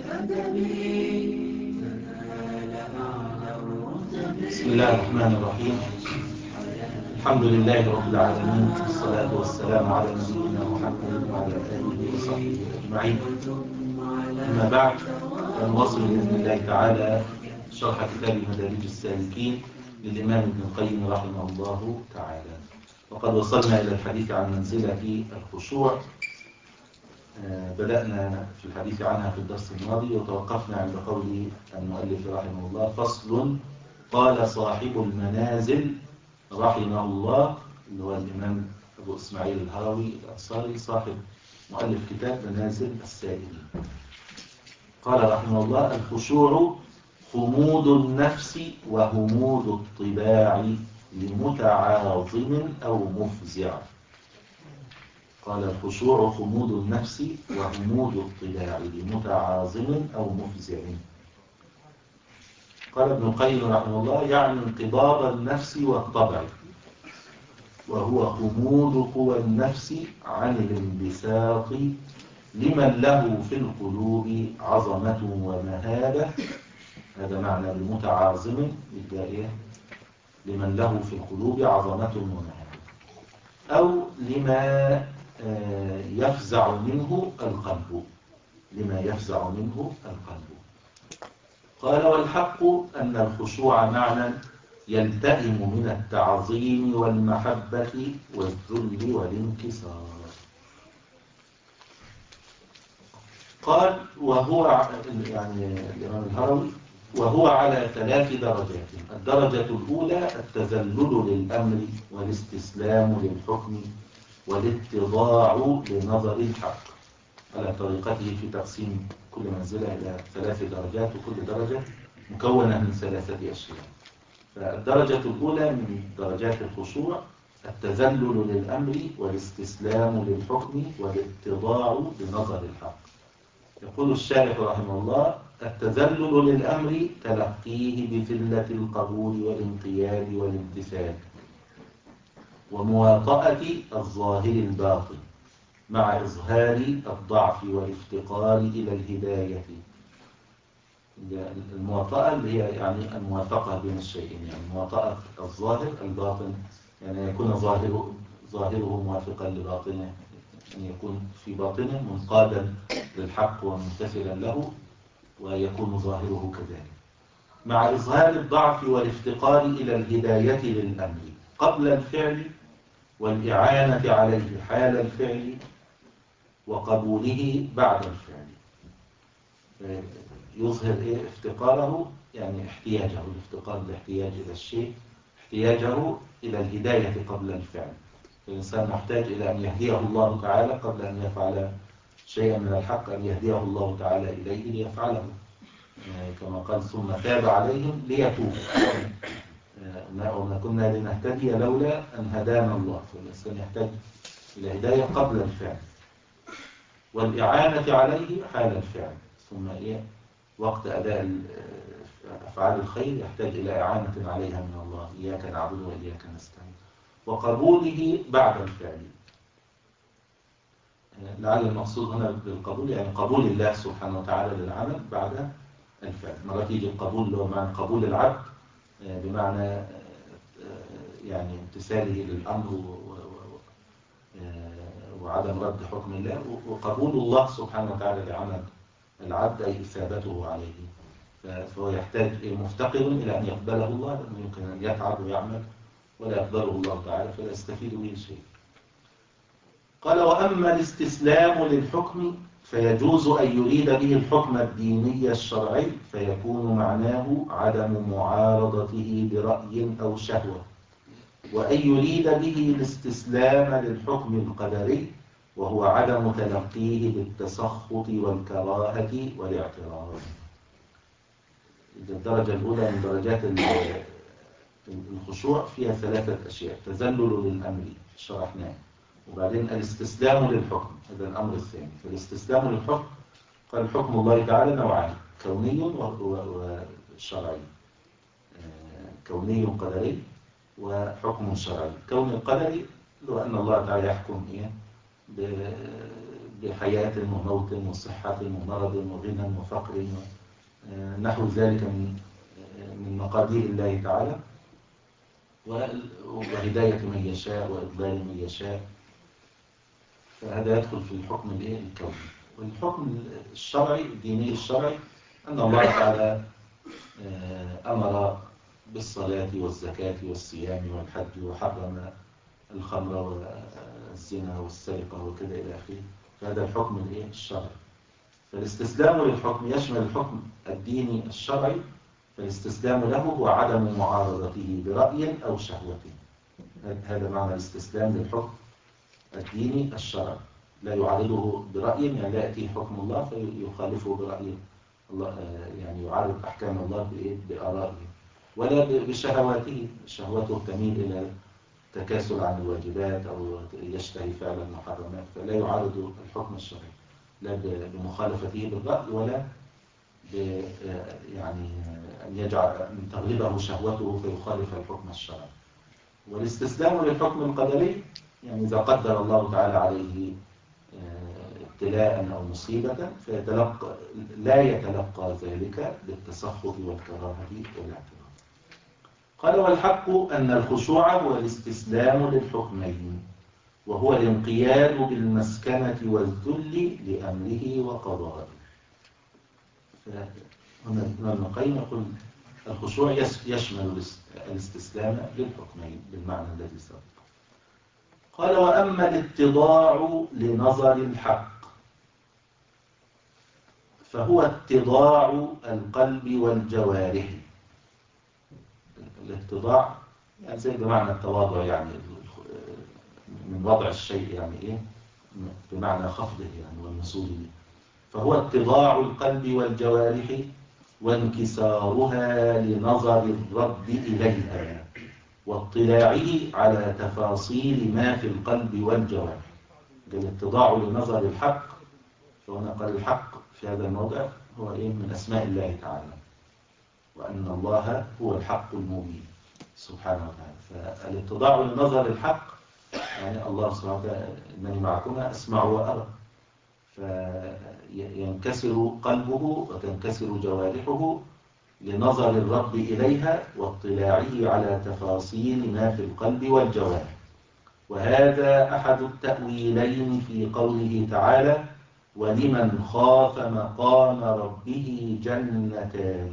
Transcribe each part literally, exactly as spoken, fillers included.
بسم الله الرحمن الرحيم. الحمد لله رب العالمين، والصلاة والسلام على نبينا محمد وعلى آله وصحبه أجمعين. أما بعد، فنواصل بإذن الله تعالى شرح كتاب مدارج السالكين للإمام ابن القيم رحمه الله تعالى. وقد وصلنا إلى الحديث عن منزلة الخشوع. بدأنا في الحديث عنها في الدرس الماضي، وتوقفنا عند قول المؤلف رحمه الله: فصل. قال صاحب المنازل رحمه الله، اللي هو الإمام أبو إسماعيل الهروي الأنصاري صاحب مؤلف كتاب منازل السائلين، قال رحمه الله: الخشوع خمود النفس وهمود الطباع لمتعاظم أو مفزع. قال: الخشوع خمود النفس وهمود الطباع لمتعاظم أو مفزع. قال ابن القيم رحمه الله: يعني انقباض النفس والطبع، وهو خمود قوى النفس عن الانبساط لمن له في القلوب عظمة ومهابة. هذا معنى المتعاظم الجائية: لمن له في القلوب عظمة ومهابة، أو لما يفزع منه القلب، لما يفزع منه القلب. قال: والحق أن الخشوع معنى يلتئم من التعظيم والمحبة والذل والانكسار. قال: وهو يعني الإمام الهروي: وهو على ثلاث درجات. الدرجة الأولى التذلل للأمر والاستسلام للحكم والاتضاع لنظر الحق، على طريقته في تقسيم كل منزلة إلى ثلاث درجات، وكل درجة مكونة من ثلاثة أشياء. فالدرجة الأولى من درجات الخشوع التذلل للأمر والاستسلام للحكم والاتضاع لنظر الحق. يقول الشارح رحمه الله: التذلل للأمر تلقيه بذلة القبول والانقياد والامتثال، ومواطأة الظاهر الباطن مع إظهار الضعف والافتقار إلى الهداية. المواطأة اللي هي يعني الموافقة بين الشيئين، يعني مواطأة الظاهر الباطن، يعني يكون ظاهره ظاهره موافقا لباطنه، أن يكون في باطنه منقادا للحق وممتثلا له، ويكون ظاهره كذلك، مع إظهار الضعف والافتقار إلى الهداية للأمر قبل الفعل، والإعانة عليه حال الفعل، وقبوله بعد الفعل. يظهر إيه؟ افتقاره، يعني احتياجه، الافتقار الاحتياج إلى الشيء، احتياجه إلى الهداية قبل الفعل. الإنسان محتاج إلى أن يهديه الله تعالى قبل أن يفعل شيئا من الحق، أن يهديه الله تعالى إليه ليفعله، كما قال: ثم تاب عليهم ليتوبوا. وما كنا لنهتدي لولا أن هدانا الله. فالإنسان يحتاج إلى هداية قبل الفعل، والإعانة عليه حال الفعل، ثم إيه؟ وقت أداء أفعال الخير يحتاج إلى إعانة عليها من الله: إياك نعبد وإياك نستعين. وقبوله بعد الفعل، لعل المقصود هنا بالقبول يعني قبول الله سبحانه وتعالى للعمل بعد الفعل. مرات يجي القبول اللي هو معنى قبول العبد، بمعنى يعني امتثاله للأمر وعدم رد حكم الله، وقبول الله سبحانه وتعالى لعمل العبد أي إثابته عليه. فهو يحتاج مفتقر إلى أن يقبله الله، لأنه يمكن أن يتعب ويعمل ولا يقبله الله تعالى فلا يستفيد به شيء. قال: وأما الاستسلام للحكم فيجوز أن يريد به الحكم الديني الشرعي، فيكون معناه عدم معارضته برأي أو شهوة، وأن يريد به الاستسلام للحكم القدري، وهو عدم تلقيه بالتسخط والكراهة والاعتراض. الدرجة الأولى من درجات الخشوع فيها ثلاثة أشياء: تذلل للأمر شرحناه، وبعدين الاستسلام للحكم، هذا الأمر الثاني. فالاستسلام للحكم قال: حكم الله تعالى نوعان: كوني وشرعي، كوني قدري وحكم شرعي. كون القدري لو أن الله تعالى يحكم إيه بحياة وموت وصحة ومرض وغنى وفقر نحو ذلك من من مقادير الله تعالى، وهداية من يشاء وإضلال من يشاء. فهذا يدخل في الحكم الكوني. والحكم الشرعي الديني الشرعي أن الله تعالى أمر بالصلاة والزكاة والصيام والحج، وحرم الخمر والزنا والسرقة وكذا إلى آخره. فهذا الحكم الشرعي. فالاستسلام للحكم يشمل الحكم الديني الشرعي، فالاستسلام له هو عدم معارضته برأي أو شهوة. هذا معنى الاستسلام للحكم الديني الشرعي، لا يعارضه برأي، يعني لا يأتيه حكم الله فيخالفه برأي الله، يعني يعارض أحكام الله بآرائه، ولا بشهواته. شهوته تميل إلى التكاسل عن الواجبات أو يشتهي فعل المحرمات، فلا يعارض الحكم الشرعي لا بمخالفته بالرأي، ولا يعني أن يجعل أن تغلبه شهوته فيخالف الحكم الشرعي. والاستسلام للحكم القدري، يعني إذا قدر الله تعالى عليه ابتلاء أو مصيبة فيتلقى لا يتلقى ذلك بالتسخط والكراهة والاعتراض. قال: والحق أن الخشوع هو الاستسلام للحكمين، وهو الانقياد بالمسكنة والذل لأمره وقضائه. هنا ابن القيم يقول الخشوع يشمل الاستسلام للحكمين بالمعنى الذي سبق. قال: وأما الاتضاع لنظر الحق فهو اتضاع القلب والجوارح. الاتضاع يعني زي بمعنى التواضع، يعني من وضع الشيء، يعني إيه بمعنى خفضه يعني والنسول. فهو اتضاع القلب والجوارح وانكسارها لنظر الرب إليها واطلاعه على تفاصيل ما في القلب والجوارح. الاتضاع لنظر الحق، فهنا قال الحق في هذا الموضع هو إيه من أسماء الله تعالى، وأن الله هو الحق المبين سبحانه وتعالى. فالاتضاع لنظر الحق يعني الله سبحانه وتعالى إنني معكما أسمع وأرى، فينكسر قلبه وتنكسر جوارحه لنظر الرب إليها واطلاعه على تفاصيل ما في القلب والجوارح. وهذا أحد التأويلين في قوله تعالى: ولمن خاف مقام ربه جنتان،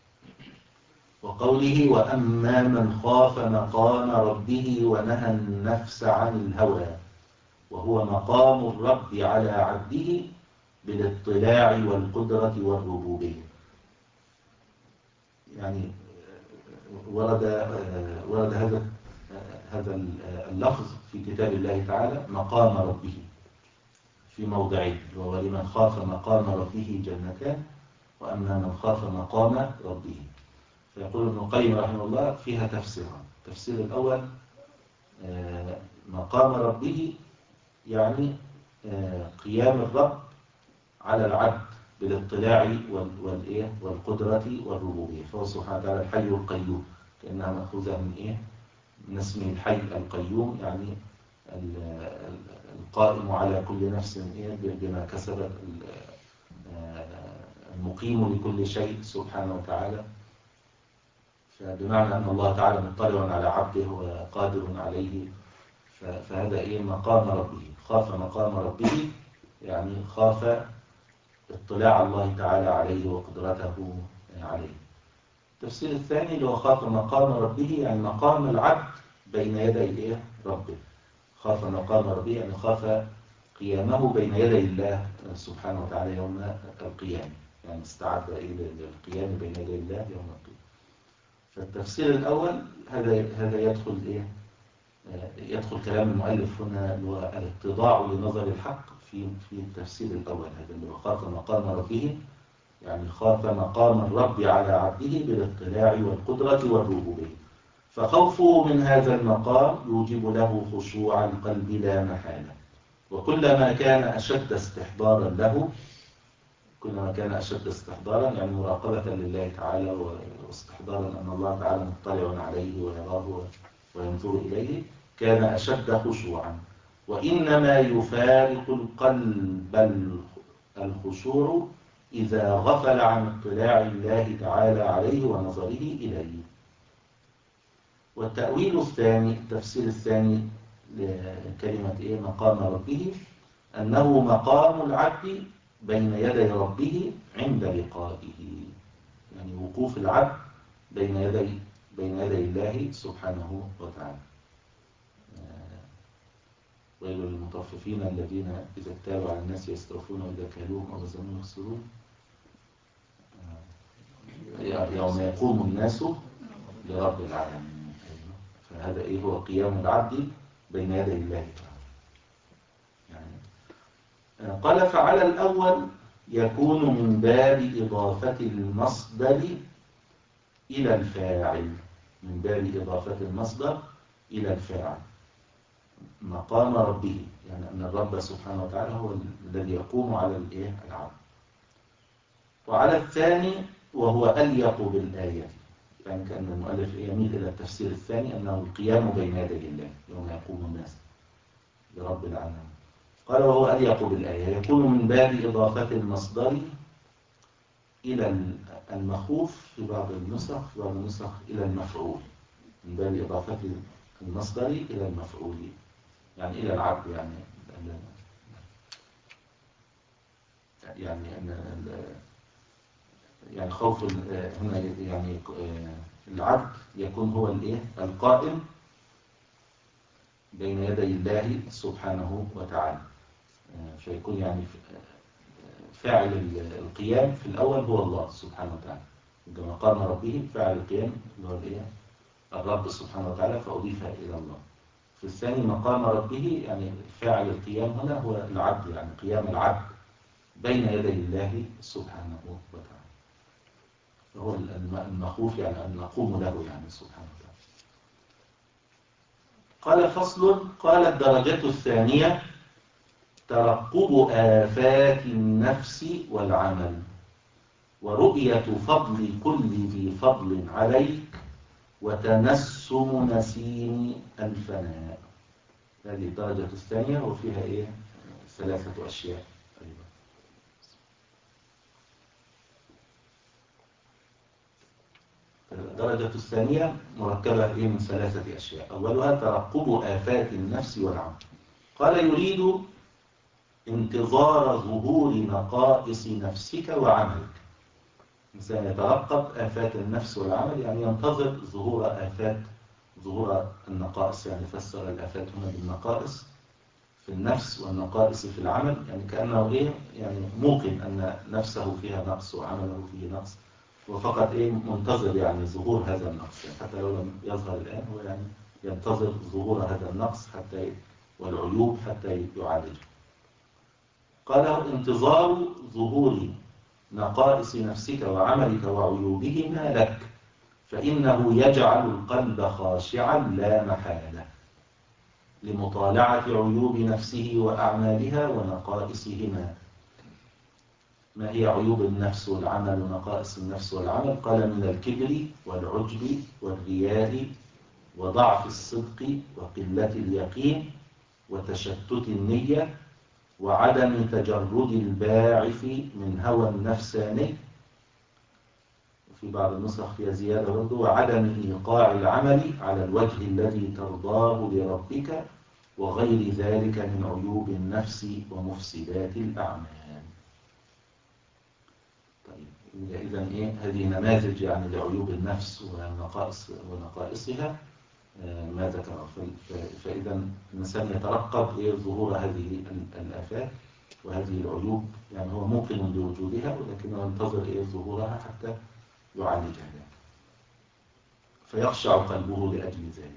وقوله: وأما من خاف مقام ربه ونهى النفس عن الهوى، وهو مقام الرب على عبده بالاطلاع والقدرة والربوبية. يعني ورد ورد هذا هذا اللفظ في كتاب الله تعالى مقام ربه في موضعين، ولمن خاف مقام ربه جنتان، وأما من خاف مقام ربه. فيقول ابن القيم رحمه الله فيها تفسيران. التفسير الأول مقام ربه يعني قيام الرب على العبد بالاطلاع والإيه والقدرة والربوبية. فهو سبحانه وتعالى الحي القيوم، كأنها مأخوذة من إيه من اسمه الحي القيوم، يعني القائم على كل نفس إيه بما كسبت، المقيم لكل شيء سبحانه وتعالى. فبمعنى أن الله تعالى مطلع على عبده وقادر عليه. فهذا إيه مقام ربه، خاف مقام ربه يعني خاف اطلاع الله تعالى عليه وقدرته عليه. التفسير الثاني اللي هو خاف مقام ربه يعني مقام العبد بين يدي ربه. خاف مقام ربه يعني خاف قيامه بين يدي الله سبحانه وتعالى يوم القيامة، يعني استعد للقيام بين يدي الله يوم القيامة. فالتفسير الأول هذا هذا يدخل إيه يدخل كلام المؤلف هنا اللي هو الاتضاع لنظر الحق في في التفسير الأول، هذا اللي هو خاف مقام ربه يعني خاف مقام الرب على عبده بالاطلاع والقدرة والربوبية. فخوفه من هذا المقام يوجب له خشوع القلب لا محالة، وكلما كان أشد استحضارا له كلما كان أشد استحضارا يعني مراقبة لله تعالى واستحضارا أن الله تعالى مطلع عليه ويراه وينظر إليه، كان أشد خشوعا. وإنما يفارق القلب الخشوع إذا غفل عن اطلاع الله تعالى عليه ونظره إليه. والتأويل الثاني، التفسير الثاني لكلمة إيه مقام ربه، أنه مقام العبد بين يدي ربه عند لقائه، يعني وقوف العبد بين يدي بين يدي الله سبحانه وتعالى. ويل للمطففين الذين إذا اكتالوا على الناس يستوفون وإذا كالوهم أو وزنوهم يخسرون، يوم يقوم الناس لرب العالمين. فهذا إيه هو قيام العبد بين يدي الله تعالى. يعني قال فعلى الأول يكون من باب إضافة المصدر إلى الفاعل، من باب إضافة المصدر إلى الفاعل مقام ربه، يعني أن الرب سبحانه وتعالى هو الذي يقوم على الإيه العبد. وعلى الثاني وهو أليق بالآية، يعني كأن المؤلف يميل إلى التفسير الثاني أنه القيام بين يدي الله يوم يقوم الناس لرب العالمين. قال وهو أليق بالآية، يكون من باب إضافة المصدر إلى المخوف في بعض النسخ، في بعض النسخ إلى المفعول، من باب إضافة المصدر إلى المفعول، يعني إلى العبد، يعني يعني يعني خوف هنا، يعني العبد يكون هو الايه القائم بين يدي الله سبحانه وتعالى، فيكون يعني فاعل القيام في الأول هو الله سبحانه وتعالى، عندما قام ربه فاعل القيام اللي هو الايه الرب سبحانه وتعالى فأضيف إلى الله. في الثاني مقام ربه، يعني فاعل القيام هنا هو العبد، يعني قيام العبد بين يدي الله سبحانه وتعالى، فهو المخوف يعني أن نقوم له يعني سبحانه وتعالى. قال فصل. قال الدرجة الثانية ترقب آفات النفس والعمل ورؤية فضل كل ذي فضل عليك وتنسم نسيم الفناء. هذه الدرجة الثانية وفيها إيه ثلاثة أشياء أيضا. الدرجة الثانية مركبة من ثلاثة أشياء. أولها ترقب آفات النفس والعمل. قال يريد انتظار ظهور نقائص نفسك وعملك. الإنسان يترقب آفات النفس والعمل، يعني ينتظر ظهور آفات ظهور النقائص، يعني فسر الآفات هنا بالنقائص في النفس والنقائص في العمل، يعني كأنه إيه يعني موقن أن نفسه فيها نقص وعمله فيه نقص، وفقط إيه منتظر يعني ظهور هذا النقص، يعني حتى لو لم يظهر الآن هو يعني ينتظر ظهور هذا النقص حتى والعيوب حتى يعالجه. قال انتظار ظهور نقائص نفسك وعملك وعيوبهما لك، فإنه يجعل القلب خاشعا لا محالة لمطالعة عيوب نفسه وأعمالها ونقائصهما. ما هي عيوب النفس والعمل ونقائص النفس والعمل؟ قال من الكبر والعجب والرياء وضعف الصدق وقلة اليقين وتشتت النية وعدم تجرد الباعث من هوى النفساني، وفي بعض النسخ فيها زيادة برضه وعدم إيقاع العمل على الوجه الذي ترضاه لربك وغير ذلك من عيوب النفس ومفسدات الأعمال. طيب إذن إيه هذه نماذج يعني لعيوب النفس ونقائص ونقائصها ما ذكره. فإذا الإنسان يترقب إيه ظهور هذه الآفات وهذه العيوب، يعني هو موقن بوجودها ولكنه ينتظر إيه ظهورها حتى يعالجها، فيخشع قلبه لأجل ذلك.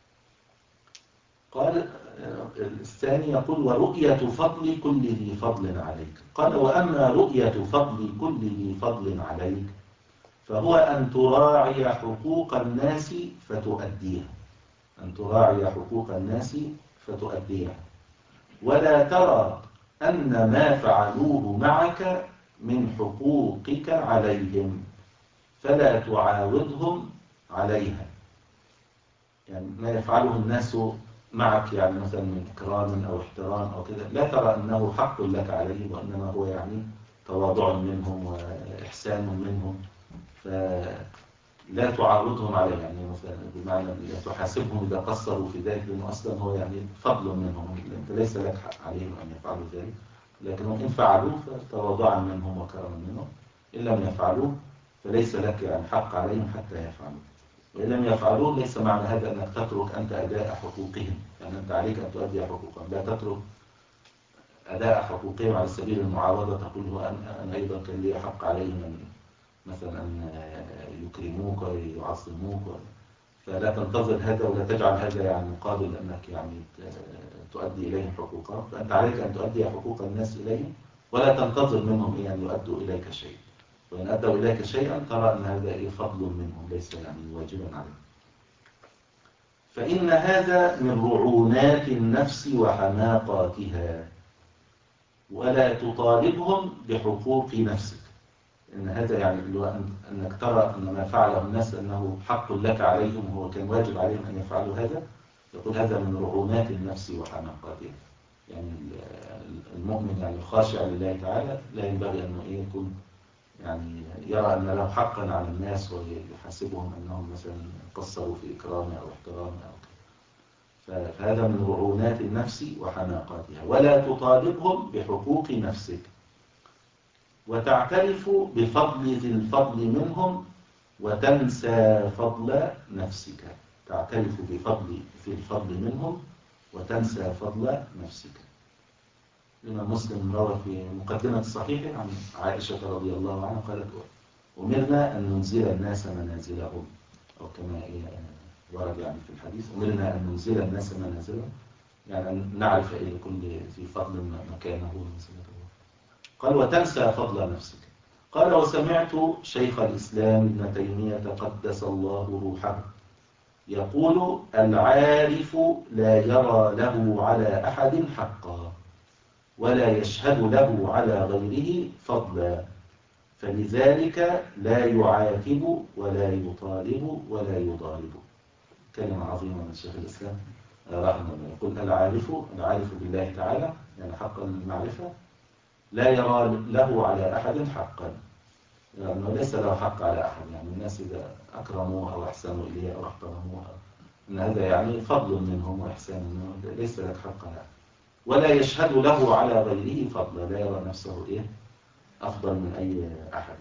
قال الثاني يقول ورؤية فضل كل ذي فضل عليك. قال وأما رؤية فضل كل ذي فضل عليك فهو أن تراعي حقوق الناس فتؤديها، أن تراعي حقوق الناس فتؤديها ولا ترى أن ما فعلوه معك من حقوقك عليهم فلا تعاوضهم عليها. يعني ما يفعله الناس معك يعني مثلا من إكرام أو احترام أو كده، لا ترى أنه حق لك عليهم، وإنما هو يعني تواضع منهم وإحسان منهم، فلا تعارضهم عليه. يعني مثلا بمعنى لا تحاسبهم إذا قصروا في ذلك، لأنه أصلا هو يعني فضل منهم، أنت ليس لك حق عليهم أن يفعلوا ذلك، لكنهم إن فعلوه فتواضعا منهم وكرما منهم، إن لم يفعلوه فليس لك يعني حق عليهم حتى يفعلوا. وإن لم يفعلوه ليس معنى هذا أنك تترك أنت أداء حقوقهم، يعني أنت عليك أن تؤدي حقوقهم، لا تترك أداء حقوقهم على سبيل المعاوضة، تقول هو أنا أيضا كان لي حق عليهم أن مثلا أن يكرموك ويعظموك، فلا تنتظر هذا ولا تجعل هذا يعني مقابل أنك يعني تؤدي إليهم حقوقهم، فأنت عليك أن تؤدي حقوق الناس إليهم، ولا تنتظر منهم أن يؤدوا إليك شيء، وإن أدوا إليك شيئا ترى أن هذا إيه فضل منهم ليس يعني واجبا عليهم. فإن هذا من رعونات النفس وحماقاتها، ولا تطالبهم بحقوق نفسك. إن هذا يعني أنك ترى أن ما فعله الناس أنه حق لك عليهم، هو كان واجب عليهم أن يفعلوا هذا، يقول هذا من رعونات النفس وحماقاتها. يعني المؤمن يعني الخاشع لله تعالى لا ينبغي أنه يكون يعني يرى أن له حقا على الناس ويحاسبهم أنهم مثلا قصروا في إكرامه أو احترامه أو كذا. فهذا من رعونات النفس وحماقاتها. ولا تطالبهم بحقوق نفسك، وتعترف بفضل ذي الفضل منهم وتنسى فضل نفسك. تعترف بفضل ذي الفضل منهم وتنسى فضل نفسك. الإمام مسلم روى في مقدمة الصحيح عن عائشة رضي الله عنها قالت أمرنا أن ننزل الناس منازلهم، أو كما ورد يعني في الحديث أمرنا أن ننزل الناس منازلهم، يعني أن نعرف إلى كل ذي فضل مكانه ومنزلته. قال وتنسى فضل نفسك. قال وسمعت شيخ الإسلام ابن تيمية قدس الله روحه يقول العارف لا يرى له على أحد حقا، ولا يشهد له على غيره فضلا، فلذلك لا يعاتب ولا يطالب ولا يضارب. كلمة عظيمة من شيخ الإسلام رحمه الله. يقول العارف العارف بالله تعالى يعني حق المعرفة لا يرى له على أحد حقا، لأنه يعني ليس له حق على أحد، يعني الناس إذا أكرموه أو أحسنوا إليه أو احترموه إن هذا يعني فضل منهم وإحسان منهم، ليس لك حق على أحد. ولا يشهد له على غيره فضلا، لا يرى نفسه إيه أفضل من أي أحد.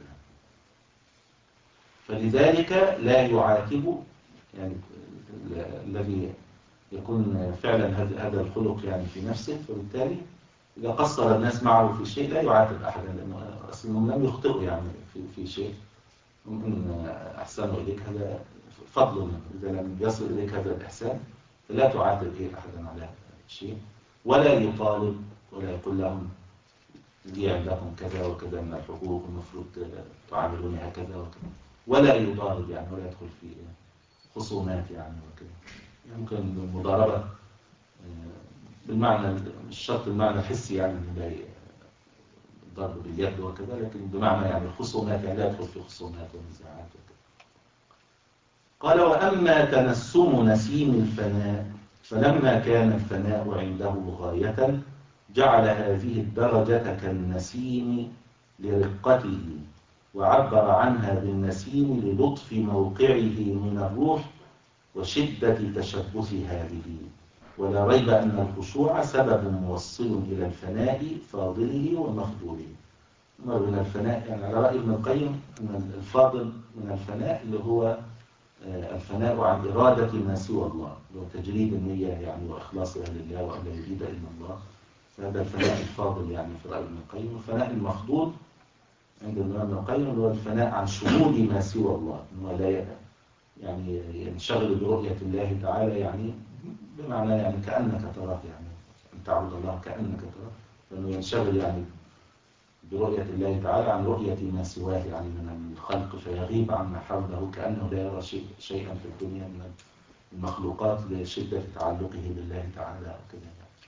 فلذلك لا يعاتب، يعني الذي يكون فعلا هذا الخلق يعني في نفسه، فبالتالي إذا قصر الناس معه في شيء لا يعاتب أحدا، لأنه أصلاً لم يخطئوا يعني في في شيء، إن أحسنوا إليك هذا فضل منه، إذا لم يصل إليك هذا الإحسان فلا تعاتب إيه أحدا على شيء، ولا يطالب ولا يقول لهم لي عندكم كذا وكذا من الحقوق المفروض تعاملوني هكذا وكذا، ولا يضارب يعني ولا يدخل في خصومات يعني وكذا. يمكن المضاربة بالمعنى مش شرط المعنى الحسي يعني لا ضرب باليد وكذا، لكن بمعنى يعني الخصومات يعني لا يدخل في خصومات ونزاعات وكذا. قال وأما تنسم نسيم الفناء فلما كان الفناء عنده غاية جعل هذه الدرجة كالنسيم لرقته، وعبر عنها بالنسيم للطف موقعه من الروح وشدة تشبثها به. ولا ريب أن الخشوع سبب موصل إلى الفناء فاضله ومفضوله. من الفناء يعني على رأي ابن القيم أن الفاضل من الفناء اللي هو الفناء عن إرادة ما سوى الله، اللي هو تجريد النية يعني وإخلاصها لله وأن لا يريد إلا الله، فهذا الفناء الفاضل يعني في رأي ابن القيم. الفناء المفضول عند الإمام ابن القيم اللي هو الفناء عن شهود ما سوى الله، إنه لا يعني ينشغل برؤية الله تعالى، يعني بمعنى يعني كأنك تراه، يعني أن تعبد الله كأنك تراه، فإنه ينشغل يعني برؤية الله تعالى عن رؤية ما سواه يعني من الخلق، فيغيب عما حوله كأنه لا يرى شيء شيئا في الدنيا من المخلوقات لشدة تعلقه بالله تعالى وكذا.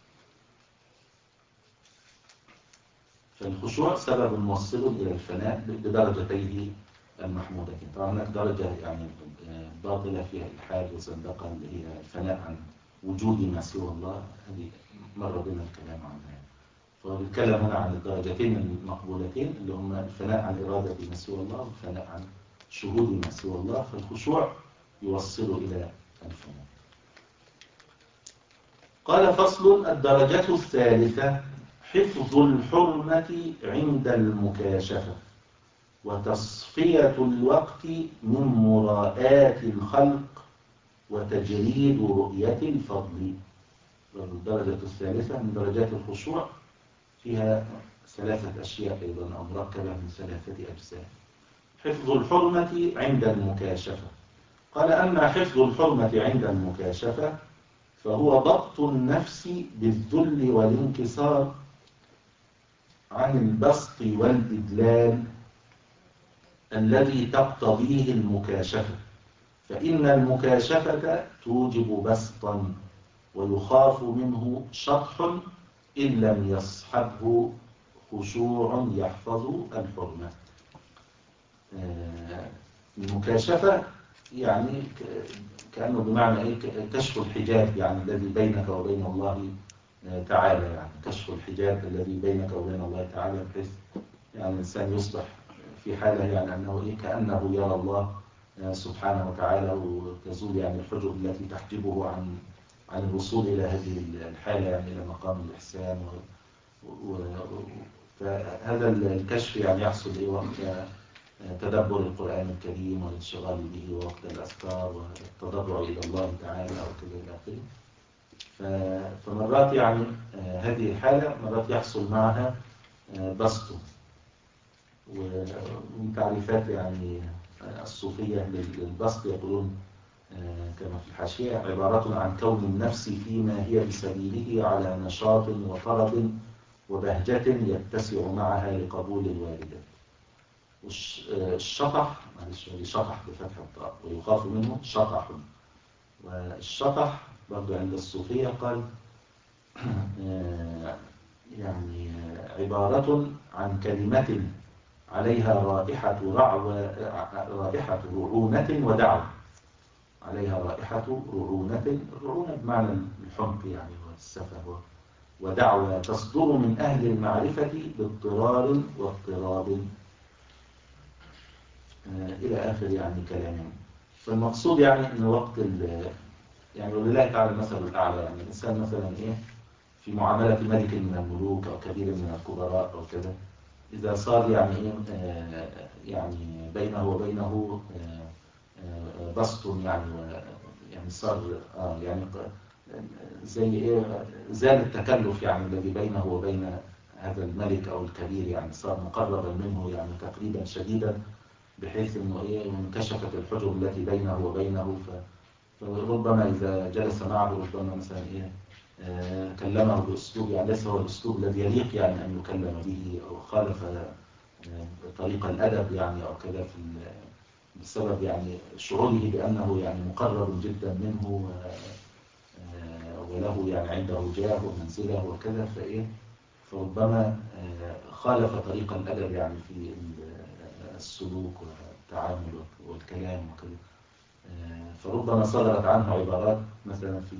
فالخشوع سبب موصل إلى الفناء بدرجتيه المحمودتين. طبعا هناك درجة يعني باطلة فيها الحاد وزندقة اللي هي الفناء عن وجود ما سوى الله، هذه مر بنا الكلام عنها. فبنتكلم هنا عن الدرجتين المقبولتين اللي هم الفناء عن إرادة ما سوى الله والفناء عن شهود ما سوى الله، فالخشوع يوصل إلى الفناء. قال فصل: الدرجة الثالثة حفظ الحرمة عند المكاشفة وتصفية الوقت من مراءاة الخلق وتجريد رؤية الفضل. الدرجة الثالثة من درجات الخشوع فيها ثلاثة أشياء أيضا، أو مركبة من ثلاثة أجزاء. حفظ الحرمة عند المكاشفة. قال: أما حفظ الحرمة عند المكاشفة فهو ضبط النفس بالذل والانكسار عن البسط والإدلال الذي تقتضيه المكاشفة، فإن المكاشفة توجب بسطا ويخاف منه شطح إن لم يصحبه خشوع يحفظ الحرمة. المكاشفة يعني كأنه بمعنى إيه؟ كشف الحجاب يعني الذي بينك وبين الله تعالى، يعني كشف الحجاب الذي بينك وبين الله تعالى، بحيث يعني الإنسان يصبح في حالة يعني أنه إيه؟ كأنه يرى الله سبحانه وتعالى، وتزول يعني الحجب التي تحجبه عن عن الوصول إلى هذه الحالة، يعني إلى مقام الإحسان. و... و... فهذا الكشف يعني يحصل إيه؟ وقت تدبر القرآن الكريم والانشغال به، ووقت الأذكار والتضرع إلى الله تعالى أو كذا إلى آخره. فمرات يعني هذه الحالة مرات يحصل معها بسط. ومن تعريفات يعني الصوفية للبسط يقولون كما في الحاشية: عبارة عن كون النفس فيما هي بسبيله على نشاط وطرب وبهجة يتسع معها لقبول الواردة. والشطح، معلش شطح بفتح الطاء ويخاف منه شطح. والشطح برضو عند الصوفية قال يعني عبارة عن كلمة عليها رائحة رعوة، رائحة رعونة ودعوة، عليها رائحة رعونة، الرعونة بمعنى الحمق يعني والسفه، ودعوة تصدر من أهل المعرفة باضطرار واضطراب إلى آخر يعني كلامهم. فالمقصود يعني أن وقت يعني ولله تعالى المثل الأعلى، يعني الإنسان مثلا إيه في معاملة ملك من الملوك أو كبير من الكبراء أو كذا، إذا صار يعني إيه يعني بينه وبينه بسط يعني يعني صار آه يعني زي إيه زال التكلف يعني الذي بينه وبين هذا الملك أو الكبير، يعني صار مقربا منه يعني تقريبا شديدا، بحيث انه ايه انكشفت الحجب التي بينه وبينه. فربما اذا جلس معه ربما مثلا ايه آه كلمه باسلوب يعني ليس هو الاسلوب الذي يليق يعني ان يكلم به، او خالف آه طريق الادب يعني او كذا، في بسبب يعني شعوره بانه يعني مقرب جدا منه آه وله يعني عنده جاه ومنزله وكذا، فايه فربما آه خالف طريق الادب يعني في السلوك والتعامل والكلام وكذا. فربما صدرت عنه عبارات مثلا في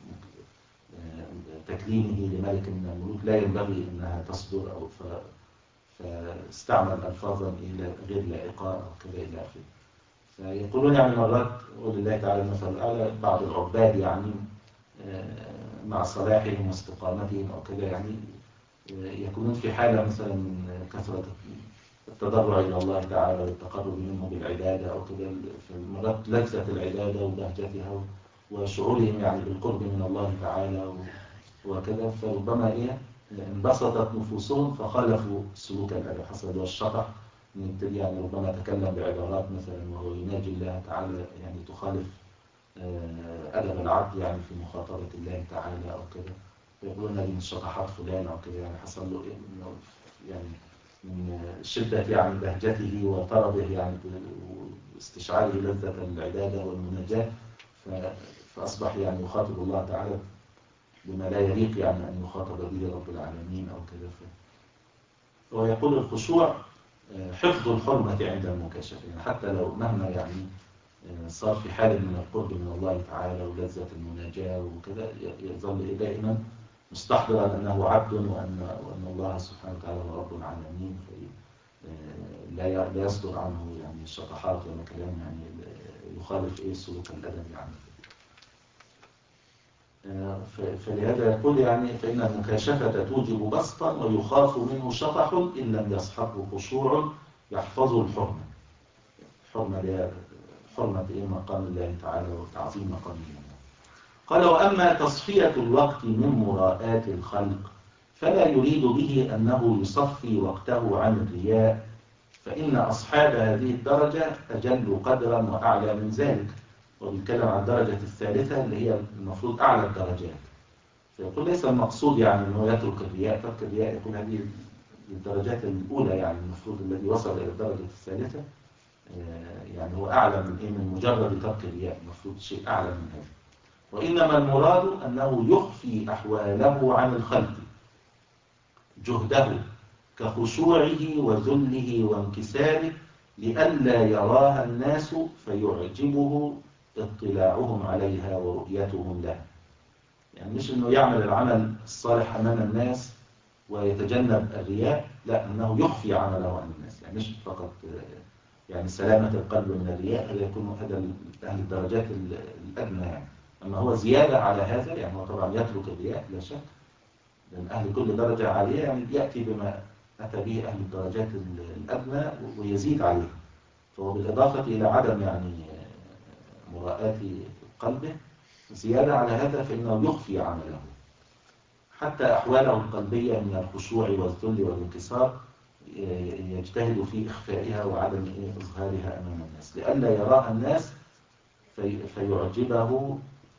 تكليمه لملك من الملوك لا ينبغي انها تصدر، او فاستعمل الفاظا غير لائقه او كذا الى اخره. فيقولون يعني مرات ولله تعالى المثل الاعلى بعض العباد يعني مع صلاحهم واستقامتهم او كذا يعني يكونون في حاله مثلا من كثره التضرع إلى الله تعالى والتقرب منه بالعبادة أو كده، في مرات لذة العبادة وبهجتها وشعورهم يعني بالقرب من الله تعالى وكذا، فربما إيه انبسطت نفوسهم فخالفوا سلوك الأدب، حصل له الشطح من يبتدي يعني ربما تكلم بعبارات مثلا وهو يناجي الله تعالى يعني تخالف أدب العبد يعني في مخاطبة الله تعالى أو كده، يقولون دي من شطحات فلان أو كده، يعني حصل له إيه يعني من شدة يعني بهجته وطربه يعني واستشعاره لذة العبادة والمناجاة، فأصبح يعني يخاطب الله تعالى بما لا يليق يعني أن يخاطب به رب العالمين أو كذا. ويقول الخشوع حفظ الحرمة عند المكاشفة، يعني حتى لو مهما يعني صار في حالة من القرب من الله تعالى ولذة المناجاة وكذا، يظل دائما مستحضرا أنه عبد وأن, وأن الله سبحانه وتعالى هو رب العالمين، لا لا يصدر عنه يعني شطحات ولا كلام يعني يخالف إيه السلوك الأدبي عنه. فلهذا يقول يعني فإن المكاشفة توجب بسطا ويخاف منه شطح إن لم يصحبه خشوع يحفظ الحرمة. الحرمة دي حرمة إيه مقام الله تعالى وتعظيم مقام الله. قال وأما تصفية الوقت من مراءات الخلق فلا يريد به أنه يصفي وقته عن الرياء، فإن أصحاب هذه الدرجة أجل قدرا وأعلى من ذلك. وبيتكلم عن الدرجة الثالثة اللي هي المفروض أعلى الدرجات. فيقول ليس المقصود يعني أنه يترك الرياء، ترك الرياء يقول هذه الدرجات الأولى يعني المفروض الذي وصل إلى الدرجة الثالثة يعني هو أعلى من إيه من مجرد ترك الرياء، المفروض شيء أعلى من هذا. وإنما المراد أنه يخفي أحواله عن الخلق جهده كخشوعه وذله وانكساره لئلا يراها الناس فيعجبه اطلاعهم عليها ورؤيتهم لها. يعني مش أنه يعمل العمل الصالح أمام الناس ويتجنب الرياء، لا، أنه يخفي عمله عن الناس، يعني مش فقط يعني سلامة القلب من الرياء، هذا يكون هذا أهل الدرجات الأدنى يعني. أما هو زيادة على هذا يعني هو طبعا يترك الرياء لا شك، لأن أهل كل درجة عالية يعني يأتي بما أتى به أهل الدرجات الأدنى ويزيد عليه. فهو بالإضافة إلى عدم يعني مراءات قلبه زيادة على هذا فإنه يخفي عمله حتى أحواله القلبية من الخشوع والذل والانكسار يجتهد في إخفائها وعدم إظهارها أمام الناس لئلا يراها الناس في فيعجبه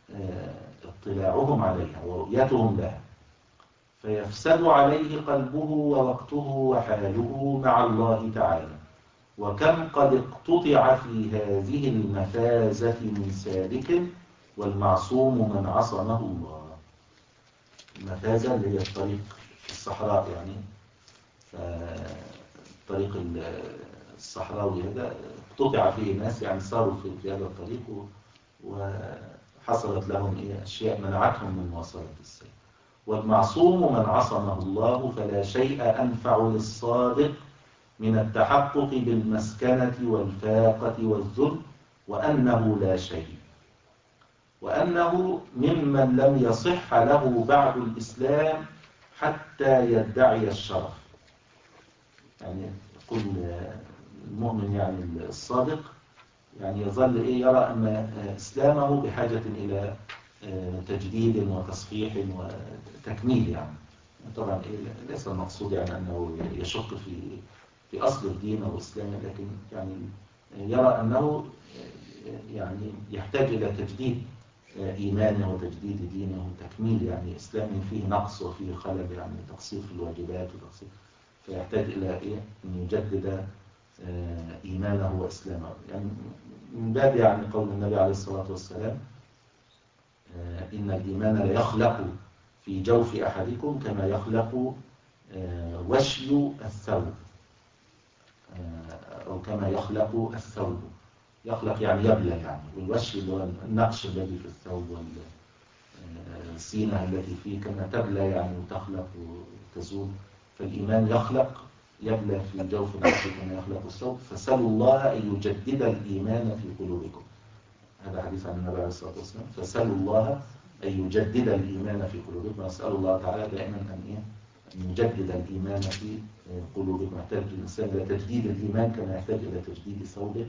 اطلاعهم عليها ورؤيتهم لها فيفسد عليه قلبه ووقته وحاله مع الله تعالى. وكم قد اقتطع في هذه المفازة من سالك والمعصوم من عصمه الله. المفازة اللي هي الطريق في الصحراء يعني، الطريق الصحراوي هذا اقتطع فيه ناس يعني صاروا في هذا الطريق وحصلت لهم إيه أشياء منعتهم من مواصلة السير. والمعصوم من عصمه الله فلا شيء أنفع للصادق من التحقق بالمسكنة والفاقة والذل وأنه لا شيء، وأنه ممن لم يصح له بعد الإسلام حتى يدعي الشرف. يعني كل المؤمن يعني الصادق يعني يظل إيه يرى أن إسلامه بحاجة إلى تجديد وتصحيح وتكميل يعني. طبعا إيه ليس المقصود يعني أنه يشك في في أصل الدين أو إسلامه، لكن يعني يرى أنه يعني يحتاج إلى تجديد إيمانه وتجديد دينه وتكميل يعني إسلامه فيه نقص وفيه خلل يعني تقصير في الواجبات وتقصير، فيحتاج إلى إيه أن يجدد إيمانه وإسلامه. يعني من باب يعني قول النبي عليه الصلاة والسلام إن الإيمان لا يخلق في جوف أحدكم كما يخلق وشي الثوب أو كما يخلق الثوب. يخلق يعني يبلى يعني، والوشي اللي هو النقش الذي في الثوب والسينة التي فيه كما تبلى يعني وتخلق وتزول. فالإيمان يخلق يبلى في جوف العبد كما يخلق الثوب. فسألوا الله أن يجدد الإيمان في قلوبكم. هذا حديث عن النبي عليه الصلاة والسلام. فسألوا الله أن يجدد الإيمان في قلوبكم. نسأل الله تعالى دائما أن إيه أن يجدد الإيمان في قلوبكم. يحتاج الإنسان إلى تجديد الإيمان كما يحتاج إلى تجديد ثوبه.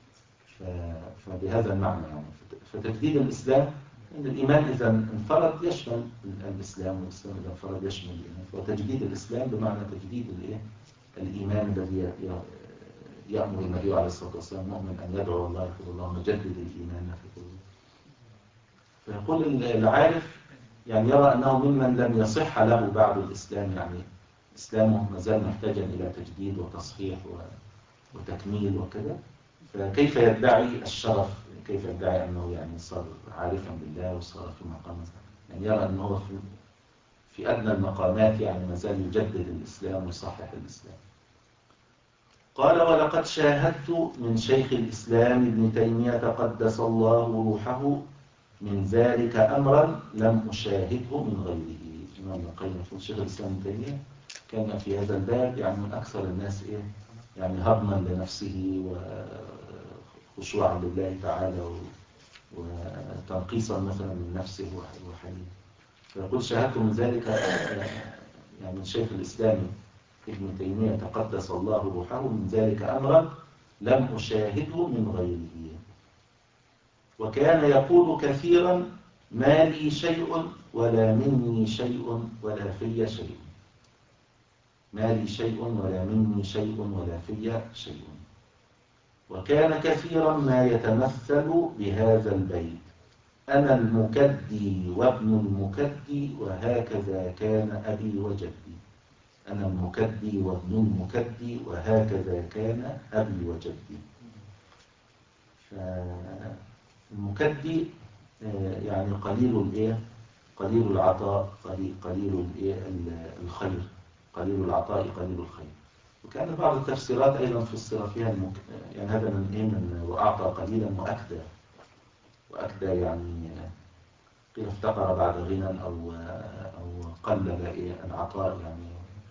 فبهذا المعنى يعني فتجديد الإسلام إن الإيمان إذا انفرد يشمل الإسلام، والإسلام إذا انفرد يشمل الإيمان. فتجديد الإسلام بمعنى تجديد الإيه الإيمان الذي يأمر النبي عليه الصلاة والسلام المؤمن أن يدعو الله يقول اللهم جدد الإيمان في قلوبنا. فيقول العارف يعني يرى أنه ممن لم يصح له بعد الإسلام، يعني إسلامه مازال محتاجا إلى تجديد وتصحيح وتكميل وكذا. فكيف يدعي الشرف؟ كيف يدعي أنه يعني صار عارفا بالله وصار في مقام يعني يرى أنه في في أدنى المقامات يعني مازال يجدد الإسلام ويصحح الإسلام. قال ولقد شاهدت من شيخ الإسلام ابن تيمية قدس الله روحه من ذلك أمرا لم أشاهده من غيره. الإمام ابن القيم يقول شيخ الإسلام ابن تيمية كان في هذا الباب يعني من أكثر الناس إيه يعني هضما لنفسه وخشوعا لله تعالى وتنقيصا مثلا من نفسه وحليم. فيقول شاهدت من ذلك يعني من شيخ الإسلام ابن تيمية تقدس الله روحه من ذلك أمرا لم أشاهده من غيره. وكان يقول كثيرا ما لي شيء ولا مني شيء ولا في شيء. ما لي شيء ولا مني شيء ولا في شيء. وكان كثيرا ما يتمثل بهذا البيت أنا المكدي وابن المكدي وهكذا كان أبي وجدي. أنا المكدي وابن المكدي وهكذا كان أبي وجدي. المكدي يعني قليل الإيه؟ قليل العطاء، قليل قليل الإيه؟ الخير، قليل العطاء قليل الخير. وكان بعض التفسيرات أيضا فسر فيها المك... يعني هذا من إيه من وأعطى قليلا وأكدى. وأكدى يعني قيل افتقر بعد غنى أو أو قلل إيه العطاء يعني.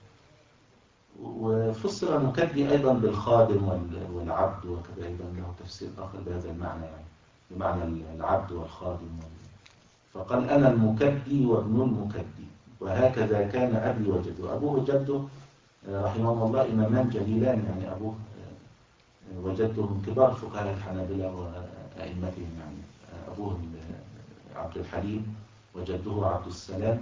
وفسر المكدي أيضا بالخادم والعبد، وكذا أيضا له تفسير آخر بهذا المعنى يعني بمعنى العبد والخادم. فقال أنا المكدي وابن المكدي وهكذا كان أبي وجدي. وأبوه جده رحمه الله إمامان جليلان يعني أبوه وجده من كبار فقهاء الحنابلة وأئمتهم يعني أبوه عبد الحليم وجده عبد السلام.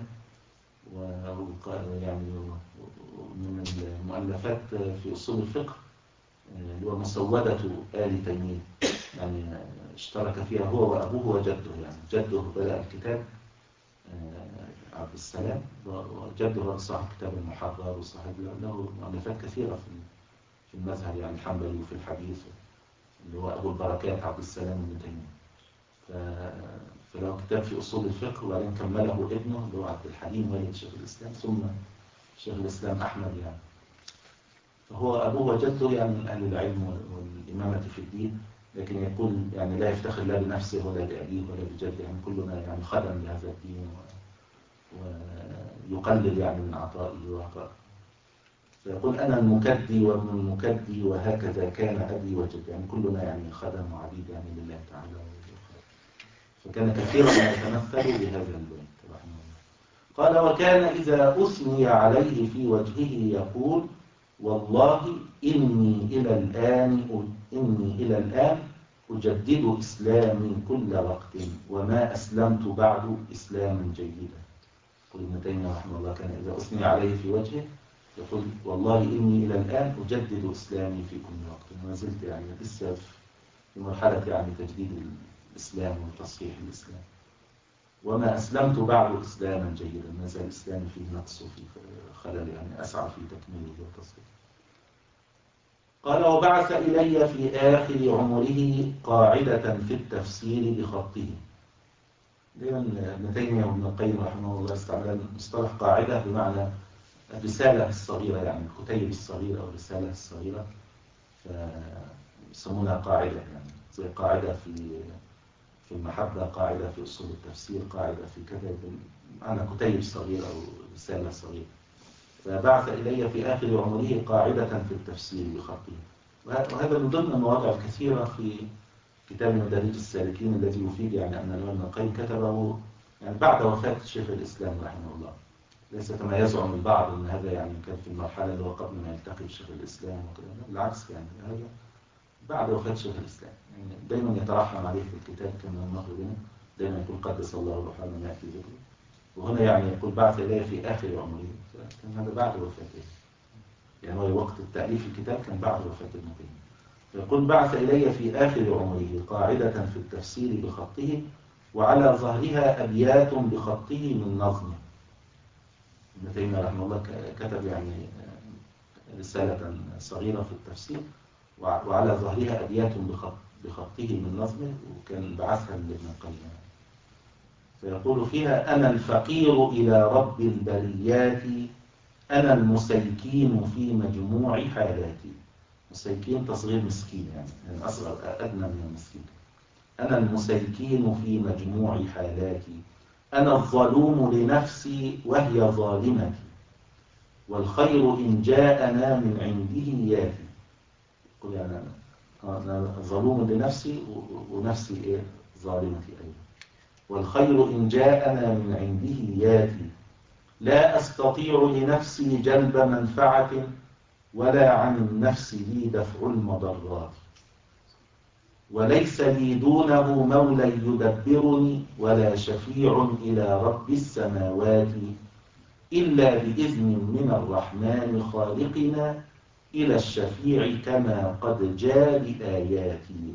ويعني من المؤلفات في أصول الفقه اللي هو مسودة آل تيمية يعني اشترك فيها هو وأبوه وجده يعني جده بدأ الكتاب عبد السلام وجده صاحب كتاب المحرر وصاحب له مؤلفات كثيرة في في المذهب يعني الحنبلي وفي الحديث اللي هو أبو البركات عبد السلام بن تيمية. فله كتاب في أصول الفقه وبعدين كمله ابنه اللي هو عبد الحليم والد شيخ الإسلام ثم شيخ الإسلام أحمد يعني. فهو أبوه وجده يعني من أهل العلم والإمامة في الدين، لكن يقول يعني لا يفتخر لا بنفسه ولا بأبيه ولا بجده يعني كلنا يعني خدم لهذا الدين ويقلل يعني من عطائه وعطائه. فيقول أنا المكدي وابن المكدي وهكذا كان أبي وجد يعني كلنا يعني خدم وعبيد يعني لله تعالى. فكان كثيرا ما يتمثل بهذا البيت رحمه الله. قال وكان إذا أثني عليه في وجهه يقول والله إني إلى الآن إني إلى الآن أجدد إسلامي كل وقت وما أسلمت بعد إسلاما جيدا. يقول ابن تيمية رحمه الله كان إذا أثني عليه في وجهه يقول والله إني إلى الآن أجدد إسلامي في كل وقت. وما زلت يعني لسه في مرحلة يعني تجديد الإسلام وتصحيح الإسلام وما أسلمت بعد إسلاما جيدا. ما زال الإسلام فيه نقص وفيه خلل يعني أسعى في تكميله وتصحيحه. قال وبعث إلي في آخر عمره قاعدة في التفسير بخطه. دائما ابن تيمية وابن القيم رحمه الله استعمل مصطلح قاعدة بمعنى الرسالة الصغيرة يعني الكتيب الصغيرة أو الرسالة الصغيرة فيسمونها قاعدة يعني زي قاعدة في في المحبة، قاعدة في أصول التفسير، قاعدة في كذا معنى كتيب صغير أو رسالة صغيرة. فبعث إلي في آخر عمره قاعدة في التفسير بخطه. وهذا من ضمن المواضع الكثيرة في كتاب مدارج السالكين الذي يفيد يعني أن الإمام ابن القيم كتبه يعني بعد وفاة شيخ الإسلام رحمه الله. ليس كما يزعم البعض أن هذا يعني كان في المرحلة اللي هو قبل ما يلتقي بشيخ الإسلام وكذا. بالعكس يعني هذا بعد وفاة شيخ الإسلام يعني دائما يترحم عليه في الكتاب كما نمر بنا دائما يقول قدس الله روحه لما يأتي ذكره. وهنا يعني يقول بعث إليه في آخر عمره كان هذا بعد وفاته يعني هو وقت التأليف الكتاب كان بعد وفاة ابن تيمية. يقول بعث إلي في آخر عمره قاعدة في التفسير بخطه وعلى ظهرها أبيات بخطه من نظمه. ابن تيمية رحمه الله كتب يعني رسالة صغيرة في التفسير وعلى ظهرها أبيات بخط بخطه من نظمه وكان بعثها لابن القيم. فيقول فيها أنا الفقير إلى رب البريات أنا المسيكين في مجموع حالاتي. مسيكين تصغير مسكين يعني, يعني أصغر أدنى من المسكين. أنا المسيكين في مجموع حالاتي، أنا الظلوم لنفسي وهي ظالمتي، والخير إن جاءنا من عنده يافي. قل يعني أنا ظلوم لنفسي ونفسي إيه ظالمتي أيضا. والخير إن جاءنا من عنده يافي، لا أستطيع لنفسي جلب منفعة، ولا عن النفس لي دفع المضرات، وليس لي دونه مولى يدبرني، ولا شفيع إلى رب السماوات، إلا بإذن من الرحمن خالقنا، إلى الشفيع كما قد جاء بآياتي.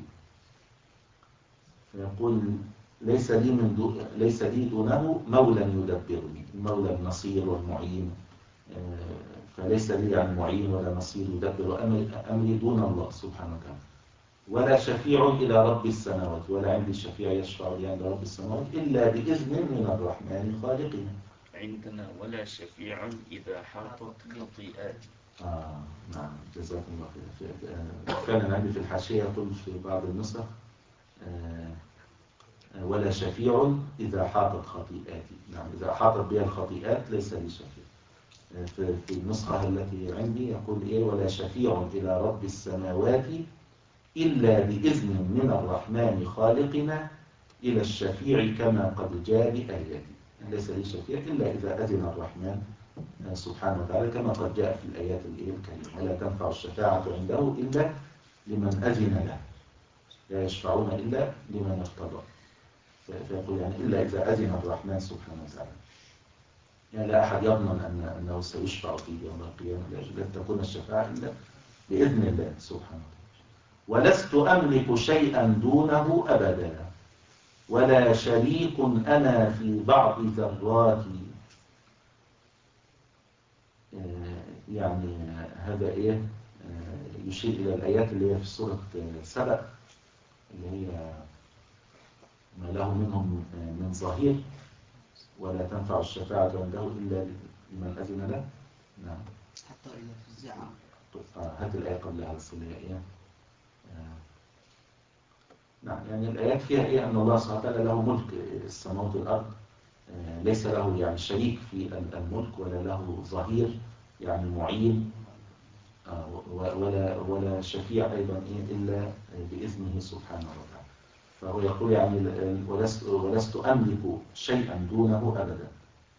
فيقول ليس لي, من دو ليس لي دونه مولى يدبرني، المولى النصير والمعين، فليس لي عن معين ولا نصير يدبر أمري دون الله سبحانه وتعالى. ولا شفيع إلى رب السماوات، ولا عندي شفيع يشفع لي عند رب السماوات إلا بإذن من الرحمن خالقنا. عندنا ولا شفيع إذا حاطت خطيئاتي. آه نعم جزاكم الله خير. فعلا عندي في الحاشية يقول في بعض النسخ آه ولا شفيع إذا حاطت خطيئاتي. نعم إذا حاطت بها الخطيئات ليس لي شفيع. في, في النسخة التي عندي يقول إيه ولا شفيع إلى رب السماوات إلا بإذن من الرحمن خالقنا، إلى الشفيع كما قد جاء بآياتي. ليس لي شفيع إلا إذا أذن الرحمن سبحانه وتعالى كما قد جاء في الآيات الكريمة. ولا تنفع الشفاعة عنده إلا لمن أذن له، لا يشفعون إلا لمن ارتضى. فيقول يعني إلا إذا أذن الرحمن سبحانه وتعالى. يعني لا أحد يضمن أن أنه سيشفع فيه يوم القيامة، لن تكون الشفاعة إلا بإذن الله سبحانه وتعالى. ولست أملك شيئا دونه أبدا، ولا شريك أنا في بعض ذراتي. يعني هذا إيه يشير إلى الآيات اللي هي في سورة سبأ، اللي هي ما له منهم من ظهير، ولا تنفع الشفاعة عنده إلا لمن أذن له. نعم حتى إلا في الزعم. هات الآية قبلها الصلية إيه نعم. يعني الآيات فيها إيه أن الله سبحانه وتعالى له ملك السماوات والأرض، ليس له يعني شريك في الملك، ولا له ظهير يعني معين، ولا ولا شفيع أيضا إيه إلا بإذنه سبحانه وتعالى. فهو يقول يعني ولست, ولست أملك شيئا دونه أبدا،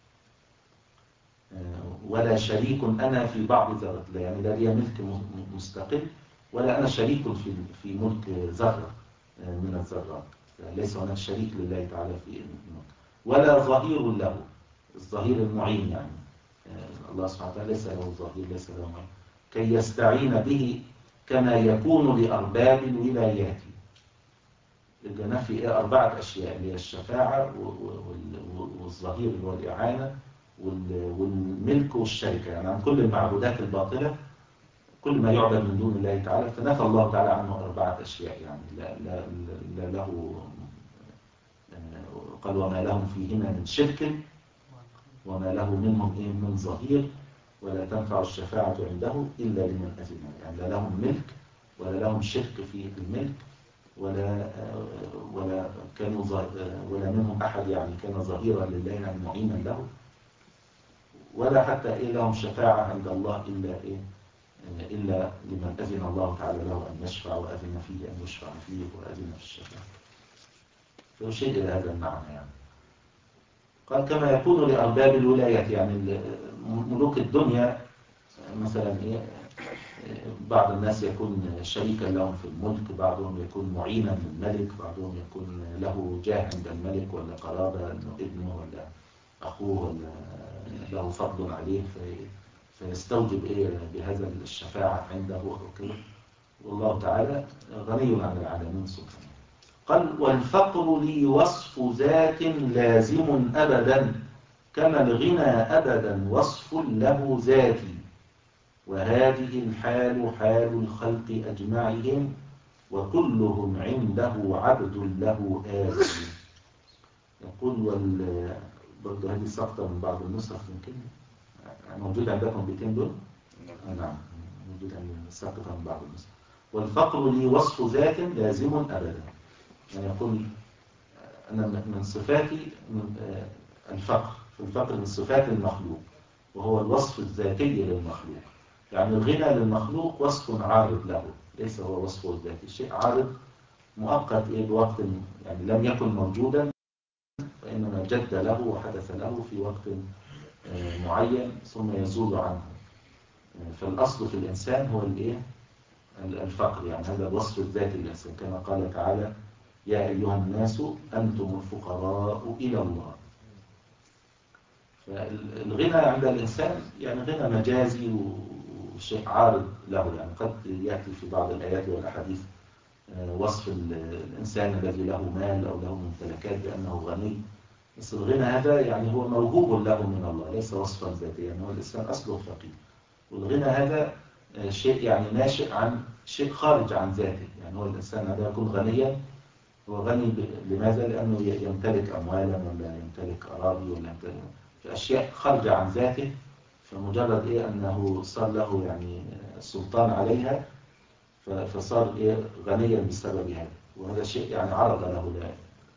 ولا شريك أنا في بعض ذرات، يعني لا لي ملك مستقل، ولا أنا شريك في في ملك ذرة من الذرات. ليس هناك شريك لله تعالى في الملك، ولا ظهير له، الظهير المعين يعني الله سبحانه وتعالى ليس له ظهير، ليس له معين كي يستعين به كما يكون لأرباب الولايات. الجنة في إيه أربعة أشياء، اللي هي الشفاعة والظهير اللي هو الإعانة والملك والشركة، يعني عن كل المعبودات الباطلة، كل ما يعبد من دون الله تعالى فنفى الله تعالى عنه أربعة أشياء. يعني لا, لا, لا له قال وما لهم فيهما من شرك، وما له منهم إيه من ظهير، ولا تنفع الشفاعة عنده إلا لمن أذن. يعني لا لهم ملك، ولا لهم شرك في الملك، ولا ولا كانوا ولا منهم أحد يعني كان ظهيرا لله يعني معينا له، ولا حتى إيه لهم شفاعة عند الله إلا إيه إلا لمن أذن الله تعالى له أن يشفع، وأذن فيه أن يشفع فيه، وأذن في الشفاعة. فيشير إلى هذا المعنى يعني. قال كما يكون لأرباب الولايات، يعني ملوك الدنيا مثلا إيه بعض الناس يكون شريكا لهم في الملك، بعضهم يكون معينا للملك، بعضهم يكون له جاه عند الملك، ولا قرابة انه ابنه ولا اخوه ولا له فضل عليه في فيستوجب ايه بهذا الشفاعة عنده وكذا. والله تعالى غني عن العالمين سبحانه. قال والفقر لي وصف ذات لازم أبدا، كما الغنى أبدا وصف له ذاتي، وهذه الحال حال الخلق أجمعهم، وكلهم عنده عبد له آتي. يقول وال برضه هذه سقطة من بعض النسخ، يمكن موجود عندكم بيتين دول؟ نعم موجودة ساقطة من بعض النسخ. والفقر لي وصف ذات لازم أبدا، يعني يقول أنا من صفاتي الفقر، فالفقر من صفات المخلوق وهو الوصف الذاتي للمخلوق. يعني الغنى للمخلوق وصف عارض له، ليس هو وصفه الذاتي، شيء عارض مؤقت إيه بوقت يعني لم يكن موجودا، وإنما جد له وحدث له في وقت معين ثم يزول عنه. فالأصل في الإنسان هو الإيه؟ الفقر، يعني هذا الوصف الذاتي للإنسان، كما قال تعالى يا أيها الناس أنتم الفقراء إلى الله. فالغنى عند الإنسان يعني غنى مجازي وشيء عارض له، يعني قد يأتي في بعض الآيات والأحاديث وصف الإنسان الذي له مال أو له ممتلكات بأنه غني، بس الغنى هذا يعني هو موهوب له من الله، ليس وصفا ذاتيا، يعني هو الإنسان أصله فقير. والغنى هذا شيء يعني ناشئ عن شيء خارج عن ذاته، يعني هو الإنسان هذا يكون غنيا، هو غني لماذا؟ لأنه يمتلك أموالا ولا يمتلك أراضي ولا يمتلك في أشياء خارجة عن ذاته، فمجرد إيه أنه صار له يعني السلطان عليها فصار إيه غنيا بسبب هذا، وهذا شيء يعني عرض له لا.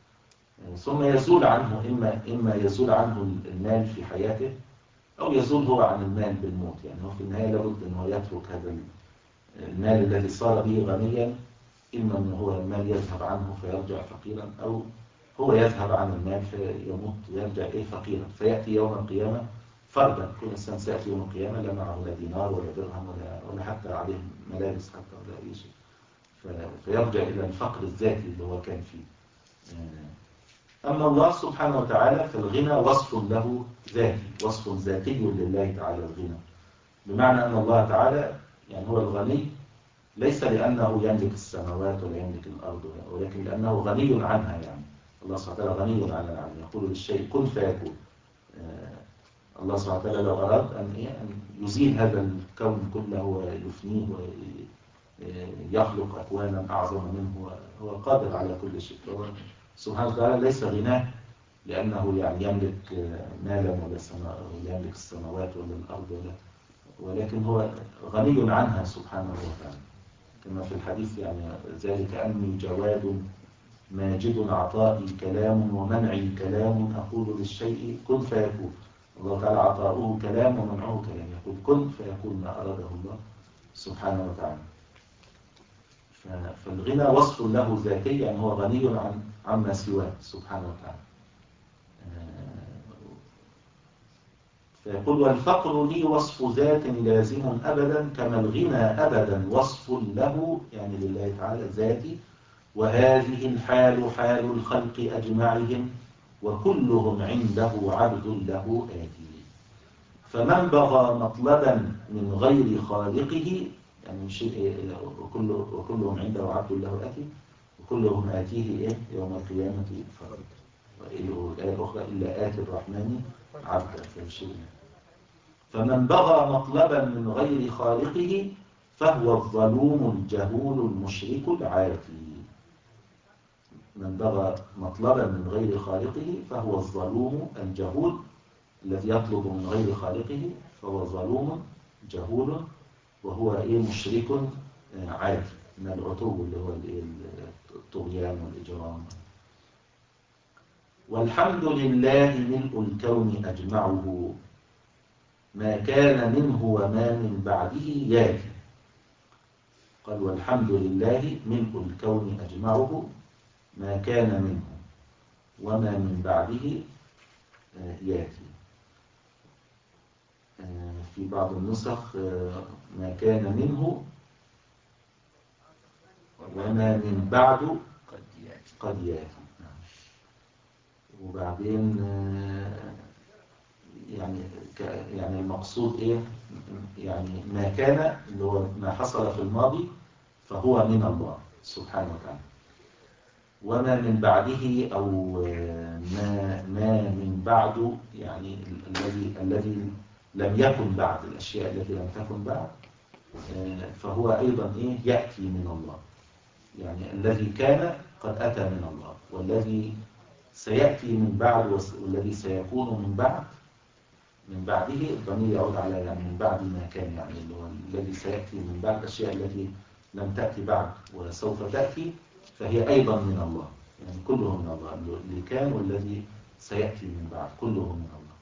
ثم يزول عنه، إما إما يزول عنه المال في حياته أو يزول هو عن المال بالموت، يعني هو في النهاية لابد أنه يترك هذا المال الذي صار به غنيا، إما أنه هو المال يذهب عنه فيرجع فقيرا، أو هو يذهب عن المال فيموت ويرجع إيه فقيرا، فيأتي يوم القيامة فردا. كل إنسان سيأتي يوم القيامة لا معه لا دينار ولا درهم ولا, ولا حتى عليه ملابس حتى ولا أي شيء، فيرجع إلى الفقر الذاتي اللي هو كان فيه. أما الله سبحانه وتعالى فالغنى وصف له ذاتي، وصف ذاتي لله تعالى الغنى، بمعنى أن الله تعالى يعني هو الغني ليس لأنه يملك السماوات ولا يملك الأرض، ولكن لأنه غني عنها. يعني الله سبحانه وتعالى غني عن العالم، يقول للشيء كن فيكون. الله سبحانه وتعالى لو أراد أن أن يزيل هذا الكون كله ويفنيه ويخلق أكوانا أعظم منه، هو قادر على كل شيء. سبحانه وتعالى ليس غناه لأنه يعني يملك مالا ولا سماء ولا يملك السماوات ولا الأرض ولا، ولكن هو غني عنها سبحانه وتعالى، كما في الحديث يعني ذلك أني جواد ماجد عطائي كلام ومنعي كلام، أقول للشيء كن فيكون. الله تعالى عطاؤه كلام ومنعه كلام، يقول كن فيكون ما أراده الله سبحانه وتعالى. فالغنى وصف له ذاتي، يعني هو غني عن عما سواه سبحانه وتعالى. فيقول والفقر لي وصف ذات لازم أبدا، كما الغنى أبدا وصف له يعني لله تعالى ذاتي، وهذه الحال حال الخلق أجمعهم، وكلهم عنده عبد له آتي. فمن بغى مطلبا من غير خالقه، يعني شيء وكل وكلهم عنده عبد له آتي، وكلهم آتيه إيه يوم القيامة فرد. والآية الأخرى إلا آتي الرحمن عبدا فشيء. فمن بغى مطلبا من غير خالقه فهو الظلوم الجهول المشرك العاتي. من بغى مطلبا من غير خالقه فهو الظلوم الجهول الذي يطلب من غير خالقه، فهو ظلوم جهول وهو ايه مشرك عاتي من العتو اللي هو الطغيان والإجرام. والحمد لله ملء الكون أجمعه، ما كان منه وما من بعده ياتي. قال والحمد لله ملء الكون أجمعه، ما كان منه وما من بعده ياتي. في بعض النسخ ما كان منه وما من بعده قد ياتي. وبعدين يعني يعني المقصود ايه؟ يعني ما كان اللي هو ما حصل في الماضي فهو من الله سبحانه وتعالى، وما من بعده او ما ما من بعده يعني الذي الذي لم يكن بعد، الاشياء التي لم تكن بعد فهو ايضا ايه ياتي من الله. يعني الذي كان قد اتى من الله، والذي سياتي من بعد والذي سيكون من بعد من بعده الضمير يعود على يعني من بعد ما كان، يعني اللي هو الذي سيأتي من بعد الأشياء التي لم تأتي بعد وسوف تأتي، فهي أيضا من الله، يعني كله من الله، اللي كان والذي سيأتي من بعد كله من الله.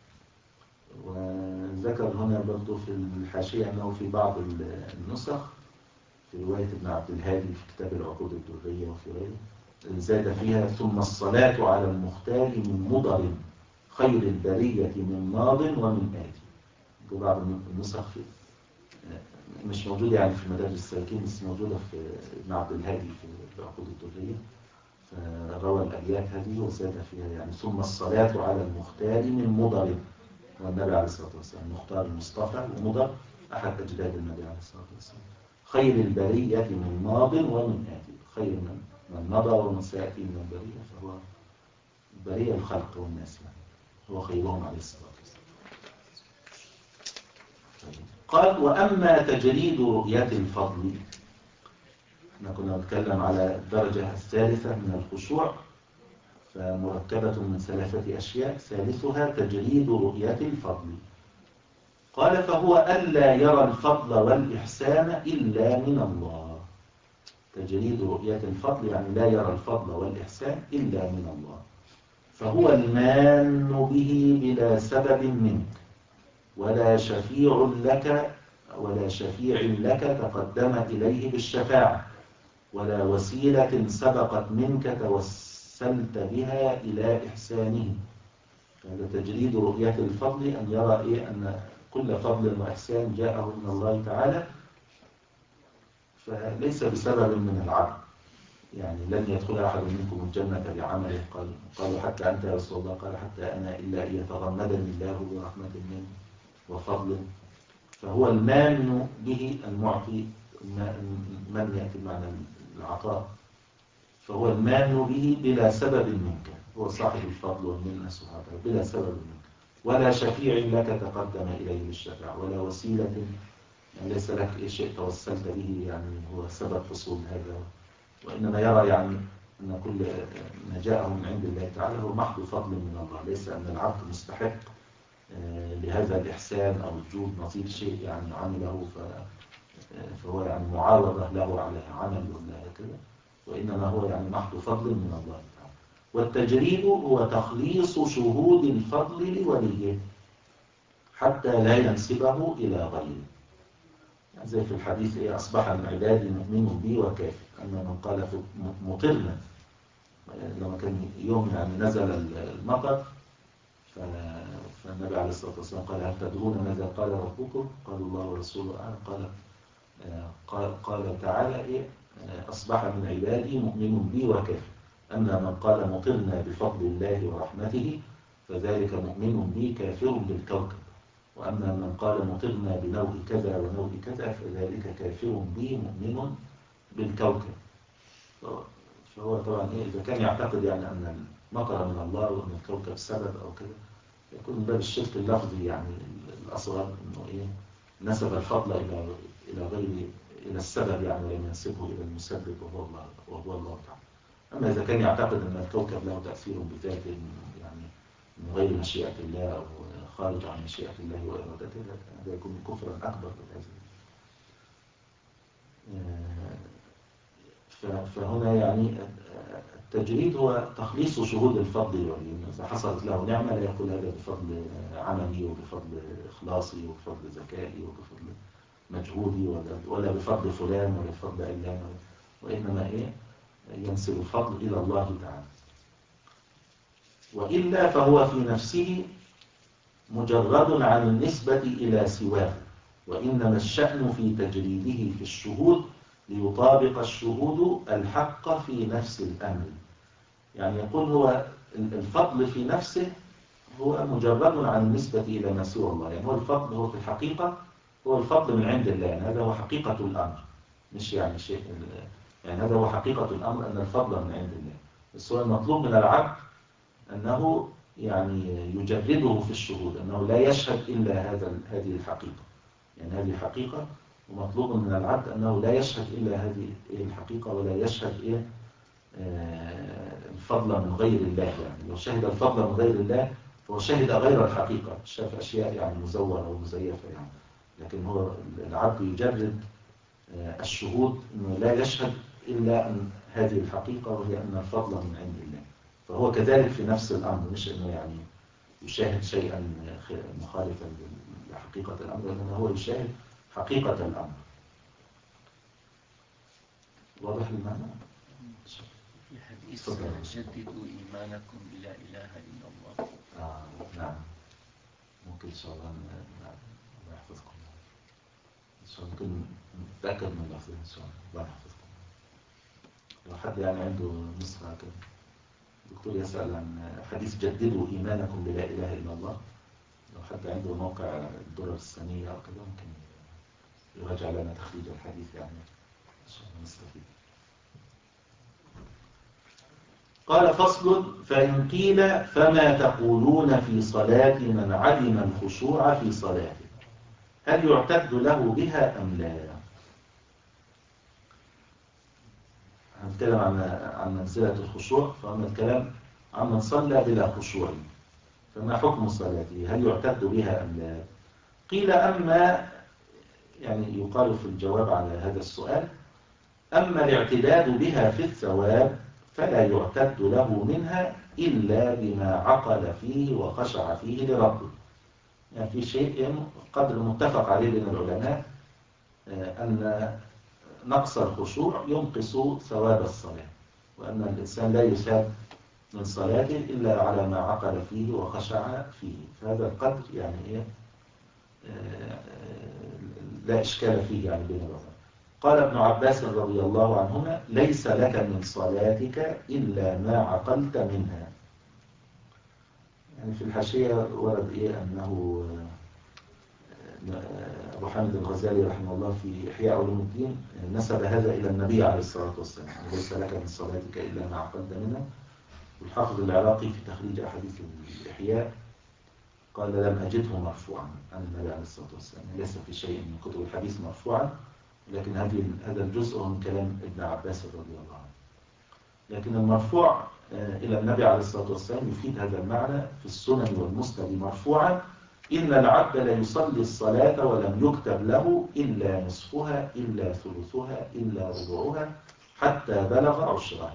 وذكر هنا برضو في الحاشية أنه في بعض النسخ في رواية ابن عبد الهادي في كتاب العقود الدرية وفي غيره زاد فيها ثم الصلاة على المختار من مضر خير البرية من ماض ومن آتي. بعض النسخ في مش موجودة يعني في مدارج السالكين، بس موجودة في ابن عبد الهادي في العقود الدرية، فروى الأبيات هذه وزاد فيها يعني ثم الصلاة على المختار من مضر، والنبي عليه الصلاة والسلام المختار المصطفى، ومضر أحد أجداد النبي عليه الصلاة والسلام، خير البرية من ماض ومن آتي، خير من من مضى ومن سيأتي من البرية، فهو البرية الخلق والناس يعني هو خيرهم عليه الصلاة والسلام. قال وأما تجريد رؤية الفضل، احنا كنا نتكلم على الدرجة الثالثة من الخشوع، فمركبة من ثلاثة أشياء، ثالثها تجريد رؤية الفضل. قال فهو ألا يرى الفضل والإحسان إلا من الله. تجريد رؤية الفضل يعني لا يرى الفضل والإحسان إلا من الله، فهو المان به بلا سبب منك، ولا شفيع لك ولا شفيع لك تقدم إليه بالشفاعة، ولا وسيلة سبقت منك توسلت بها إلى إحسانه. هذا تجريد رؤية الفضل، أن يرى إيه أن كل فضل وإحسان جاءه من الله تعالى، فليس بسبب من العبد، يعني لن يدخل أحد منكم الجنة بعمله، قال قالوا حتى أنت يا رسول الله، قال حتى أنا إلا أن يتغمدني الله برحمة منه وفضل. فهو المان به المعطي، من يأتي معنى العطاء، فهو المان به بلا سبب منك، هو صاحب الفضل والمنة سبحانه بلا سبب منك، ولا شفيع لك تقدم إليه بالشفاعة، ولا وسيلة يعني ليس لك شيء توسلت به يعني هو سبب حصول هذا، وإنما يرى يعني أن كل ما جاءه من عند الله تعالى هو محض فضل من الله، ليس أن العبد مستحق لهذا الإحسان أو الجود نظير شيء يعني عمله فهو يعني معاوضة له على عمل ولا هكذا، وإنما هو يعني محض فضل من الله تعالى. والتجريد هو تخليص شهود الفضل لوليه حتى لا ينسبه إلى غيره، يعني زي في الحديث إيه أصبح من عبادي مؤمن بي وكافر، أما من قال مطرنا لما كان يوم يعني نزل المطر، فالنبي عليه الصلاة والسلام قال هل تدرون ماذا قال ربكم؟ قالوا الله ورسوله أعلم. قال قال, قال تعالى إيه أصبح من عبادي مؤمن بي وكافر، أما من قال مطرنا بفضل الله ورحمته فذلك مؤمن بي كافر بالكوكب، وأما من قال مطرنا بنوع كذا ونوع كذا فذلك كافر بي مؤمن بالكوكب. فهو طبعا إيه إذا كان يعتقد يعني أن المطر من الله وأن الكوكب سبب أو كذا، يكون من باب الشرك اللفظي يعني الأصغر، إنه إيه نسب الفضل إلى إلى غير إلى السبب يعني ولم ينسبه إلى المسبب وهو الله وهو الله تعالى. أما إذا كان يعتقد أن الكوكب له تأثير بذاته يعني من غير مشيئة الله أو خارج عن مشيئة الله وإرادته، هذا يكون كفرا أكبر بهذا. فهنا يعني التجريد هو تخليص شهود الفضل لوليه، إذا حصلت له نعمة لا يقول هذا بفضل عملي وبفضل إخلاصي وبفضل ذكائي وبفضل مجهودي ولا ولا بفضل فلان ولا بفضل علان، وإنما إيه ينسب الفضل إلى الله تعالى. وإلا فهو في نفسه مجرد عن النسبة إلى سواه، وإنما الشأن في تجريده في الشهود ليطابق الشهود الحق في نفس الأمر. يعني يقول هو الفضل في نفسه هو مجرد عن النسبة إلى ما سوى الله، يعني هو الفضل هو في الحقيقة هو الفضل من عند الله، يعني هذا هو حقيقة الأمر، مش يعني شيء يعني هذا هو حقيقة الأمر أن الفضل من عند الله، بس هو المطلوب من العبد أنه يعني يجرده في الشهود، أنه لا يشهد إلا هذا هذه الحقيقة، يعني هذه حقيقة، ومطلوب من العبد أنه لا يشهد إلا هذه الحقيقة ولا يشهد إيه آه الفضل من غير الله. يعني لو شهد الفضل من غير الله هو شهد غير الحقيقة، شاف أشياء يعني مزورة ومزيفة يعني، لكن هو العبد يجرد الشهود أنه لا يشهد إلا أن هذه الحقيقة، وهي أن الفضل من عند الله. فهو كذلك في نفس الأمر، مش أنه يعني يشاهد شيئا مخالفا لحقيقة الأمر، إنما هو يشاهد حقيقة الأمر. واضح المعنى؟ في حديث جددوا إيمانكم بلا إله إلا الله. آه نعم، ممكن إن شاء الله. نعم، الله يحفظكم إن شاء الله. ممكن نتأكد من اللفظ إن شاء الله. الله يحفظكم. لو حد يعني عنده نسخة كده، الدكتور يسأل عن حديث جددوا إيمانكم بلا إله إلا الله. لو حد عنده موقع الدرر السنية أو كده ممكن يراجع لنا تخريج الحديث يعني إن شاء الله نستفيد. قال فصل: فإن قيل فما تقولون في صلاة من علم الخشوع في صلاته، هل يعتد له بها أم لا؟ هنتكلم عن عن منزلة الخشوع، فأما الكلام عن من صلى بلا خشوع، فما حكم صلاته؟ هل يعتد بها أم لا؟ قيل أما، يعني يقال في الجواب على هذا السؤال: أما الاعتداد بها في الثواب فلا يعتد له منها إلا بما عقل فيه وخشع فيه لربه. يعني في شيء قدر متفق عليه بين العلماء أن نقص الخشوع ينقص ثواب الصلاة، وأن الإنسان لا يثاب من صلاته إلا على ما عقل فيه وخشع فيه. فهذا القدر يعني إيه لا إشكال فيه يعني بين العلماء. قال ابن عباس رضي الله عنهما: ليس لك من صلاتك إلا ما عقلت منها. يعني في الحاشية ورد إيه أنه أبو حامد الغزالي رحمه الله في إحياء علوم الدين نسب هذا إلى النبي عليه الصلاة والسلام: ليس لك من صلاتك إلا ما عقلت منها. والحافظ العراقي في تخريج أحاديث الإحياء قال: لم أجده مرفوعا عن النبي عليه الصلاة والسلام، ليس في شيء من كتب الحديث مرفوعا، لكن هذه هذا الجزء من كلام ابن عباس رضي الله عنه. لكن المرفوع إلى النبي عليه الصلاة والسلام يفيد هذا المعنى في السنن والمسند مرفوعا: إن العبد لا يصلي الصلاة ولم يكتب له إلا نصفها إلا ثلثها إلا ربعها حتى بلغ عشرها.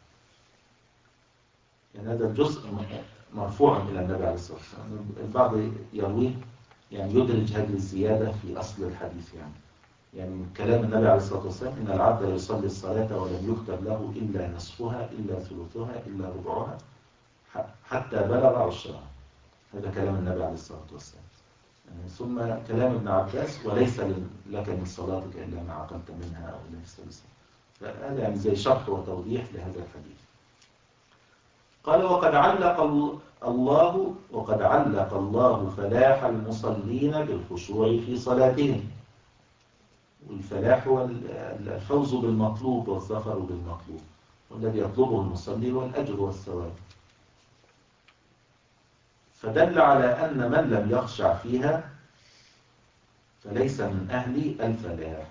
يعني هذا الجزء مرفوع إلى النبي عليه الصلاة والسلام. البعض يرويه يعني يدرج هذه الزيادة في أصل الحديث، يعني يعني من كلام النبي عليه الصلاة والسلام: إن العبد لا يصلي الصلاة ولم يكتب له إلا نصفها إلا ثلثها إلا ربعها حتى بلغ عشرها. هذا كلام النبي عليه الصلاة والسلام. يعني ثم كلام ابن عباس: وليس لك من صلاتك إلا ما عقلت منها أو ليس بس. فهذا يعني زي شرح وتوضيح لهذا الحديث. قال: وقد علق الله وقد علق الله فلاح المصلين بالخشوع في صلاتهم. والفلاح هو الفوز بالمطلوب والظفر بالمطلوب، والذي يطلبه المصلي هو الأجر والثواب. فدل على أن من لم يخشع فيها فليس من أهل الفلاح،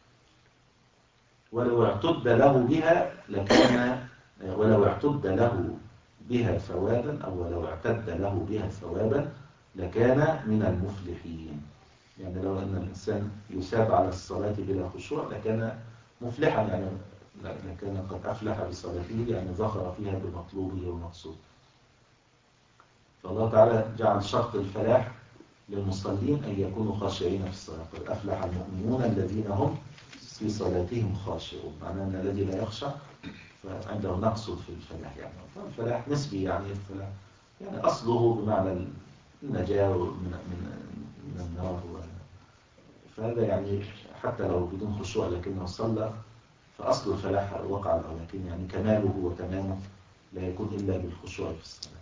ولو اعتد له بها لكان ولو اعتد له بها ثوابا أو ولو اعتد له بها ثوابا لكان من المفلحين. يعني لو أن الإنسان يثاب على الصلاة بلا خشوع لكان مفلحا، يعني لكان قد أفلح بصلاته، يعني ظفر فيها بمطلوبه ومقصوده. فالله تعالى جعل شرط الفلاح للمصلين أن يكونوا خاشعين في الصلاة. قد أفلح المؤمنون الذين هم في صلاتهم خاشعون. معناه أن الذي لا يخشع فعنده نقص في الفلاح. يعني الفلاح نسبي، يعني الفلاح يعني أصله بمعنى النجاة من من من النار. فهذا يعني حتى لو بدون خشوع لكنه صلى فأصل الفلاح وقع له، لكن يعني كماله وتمامه لا يكون إلا بالخشوع في الصلاة.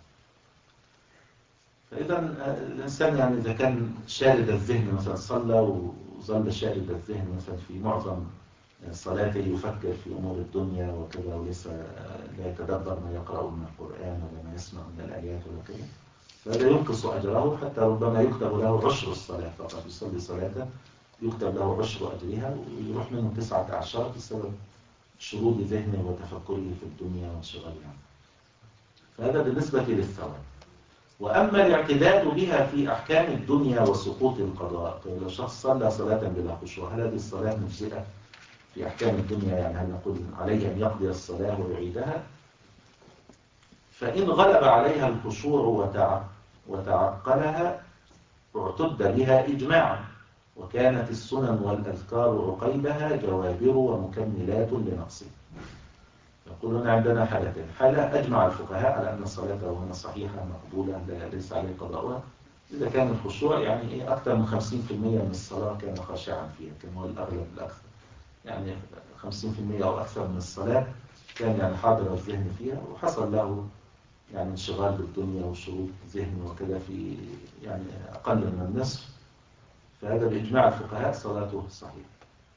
فإذا الإنسان يعني إذا كان شارد الذهن مثلا صلى وظل شارد الذهن مثلا في معظم صلاته يفكر في أمور الدنيا وكذا، وليس لا يتدبر ما يقرأ من القرآن ولا ما يسمع من الآيات ولا كذا، فهذا ينقص أجره، حتى ربما يكتب له عشر الصلاة فقط. يصلي صلاة يكتب له عشر أجرها ويروح منه تسعة أعشار بسبب شرود ذهنه وتفكره في الدنيا وانشغاله عنها. فهذا بالنسبة للثواب. وأما الاعتداد بها في أحكام الدنيا وسقوط القضاء، طيب لو شخص صلى صلاة بلا خشوع هل هذه الصلاة مجزئة في أحكام الدنيا؟ يعني هل نقول عليه أن يقضي الصلاة ويعيدها؟ فإن غلب عليها الخشوع وتع... وتعقلها اعتد بها إجماعا، وكانت السنن والأذكار عقيبها جوابر ومكملات لنقصه. يقولون عندنا حالتين: حالة أجمع الفقهاء على أن صلاته هنا صحيحة مقبولة ليس عليه قضاؤها، إذا كان الخشوع يعني إيه أكثر من خمسين بالمئة من الصلاة كان خاشعا فيها، كما هو الأغلب الأكثر، يعني خمسين بالمئة أو أكثر من الصلاة كان يعني حاضر الذهن فيها، وحصل له يعني انشغال بالدنيا وشروط ذهن وكذا في يعني أقل من النصف، فهذا بإجماع الفقهاء صلاته صحيحة.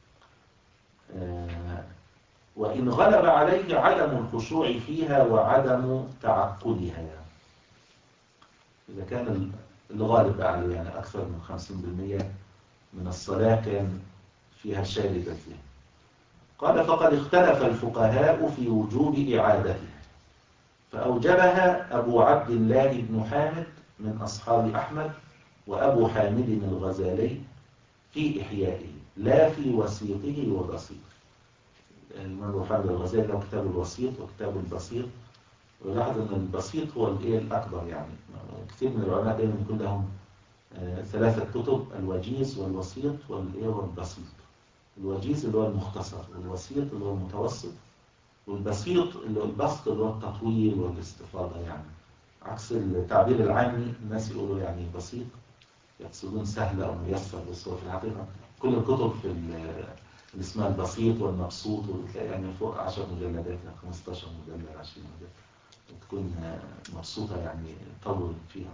آه وإن غلب عليه عدم الخشوع فيها وعدم تعقلها، إذا كان الغالب عليه يعني أكثر من خمسين بالمئة من الصلاة كان فيها شارد الذهن، قال فقد اختلف الفقهاء في وجوب إعادتها، فأوجبها أبو عبد الله بن حامد من أصحاب أحمد وأبو حامد الغزالي في إحيائه لا في وسيطه وبسيط. الإمام أبو حامد الغزالي له كتاب الوسيط وكتاب البسيط، ولاحظ أن البسيط هو الإيه الأكبر، يعني كثير من العلماء دائما يكون لهم آه ثلاثة كتب: الوجيز والوسيط والإيه والبسيط. الوجيز اللي هو المختصر، والوسيط اللي هو المتوسط، والبسيط اللي هو البسط اللي هو التطويل والاستفاضة، يعني عكس التعبير العامي الناس يقولوا يعني بسيط يقصدون سهل أو ميسر، بس هو في الحقيقة كل الكتب في اللي اسمها البسيط والمبسوط يعني فوق عشر مجلدات، خمستاشر مجلد، عشرين مجلد، تكون مبسوطة يعني طول فيها.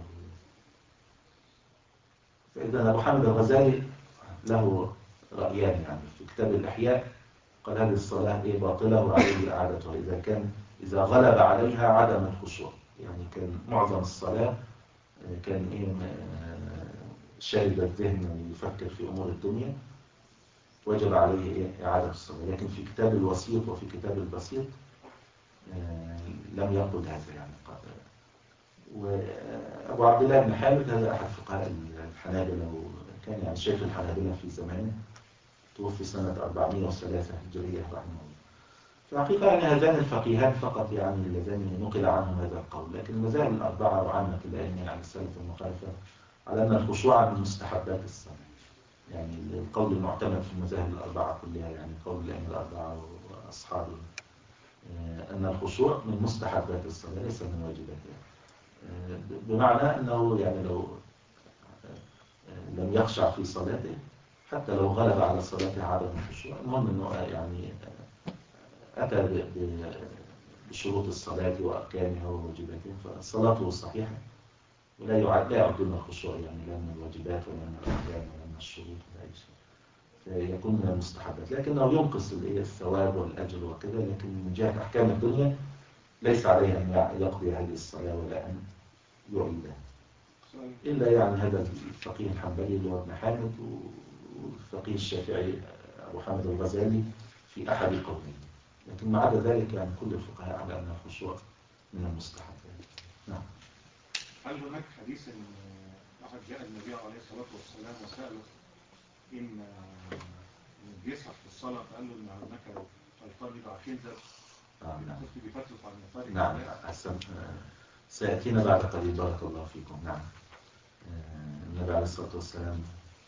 فإذا أبو حامد الغزالي له رأيان يعني في كتاب الإحياء، قال هذه الصلاة إيه باطلة وعليه إعادتها إذا كان إذا غلب عليها عدم الخشوع، يعني كان معظم الصلاة كان إيه شارد الذهن ويفكر في أمور الدنيا، وجب عليه إيه إعادة الصلاة. لكن في كتاب الوسيط وفي كتاب البسيط لم يقل هذا يعني. وأبو عبد الله بن حامد هذا أحد فقهاء الحنابلة، وكان يعني شيخ الحنابلة في زمانه، توفي سنة أربعمائة وثلاثة هجرية رحمه الله. في الحقيقة يعني هذان الفقيهان فقط يعني اللذان نقل عنهم هذا القول، لكن المذاهب الأربعة وعامة الأئمة يعني السلف المخالفة على أن الخشوع من مستحبات الصلاة، يعني القول المعتمد في المذاهب الأربعة كلها، يعني قول الأئمة الأربعة وأصحابهم أن الخشوع من مستحبات الصلاة ليس من واجباتها، بمعنى أنه يعني لو لم يخشع في صلاته حتى لو غلب على صلاته عدم الخشوع، المهم أنه يعني أتى بشروط الصلاة وأركانها وواجباتها فصلاته صحيحة، ولا يعد لا يعد من الخشوع يعني لا من الواجبات ولا من الأركان ولا من الشروط ولا أي شيء، فيكون من المستحبات، لكنه ينقص الثواب والأجر وكذا، لكن من جهة أحكام الدنيا ليس عليه أن يقضي هذه الصلاة ولا أن يعيدها، إلا يعني هذا الفقيه الحنبلي اللي هو ابن حامد، والفقيه الشافعي أبو حامد الغزالي في أحد قولين، لكن ما عدا ذلك يعني كل الفقهاء على أن الخشوع من المستحبات. نعم. هل هناك حديث ان واحد جاء النبي عليه الصلاه والسلام وساله ان بيسرح في الصلاه، فقال له ان هناك شيطان يضع كنزا كنت بفتره عن مفارق نعم أحسن، سيأتينا بعد قليل بارك الله فيكم. نعم النبي عليه الصلاة والسلام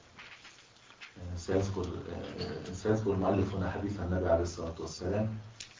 سيذكر سيذكر المؤلف هنا حديث النبي عليه الصلاة والسلام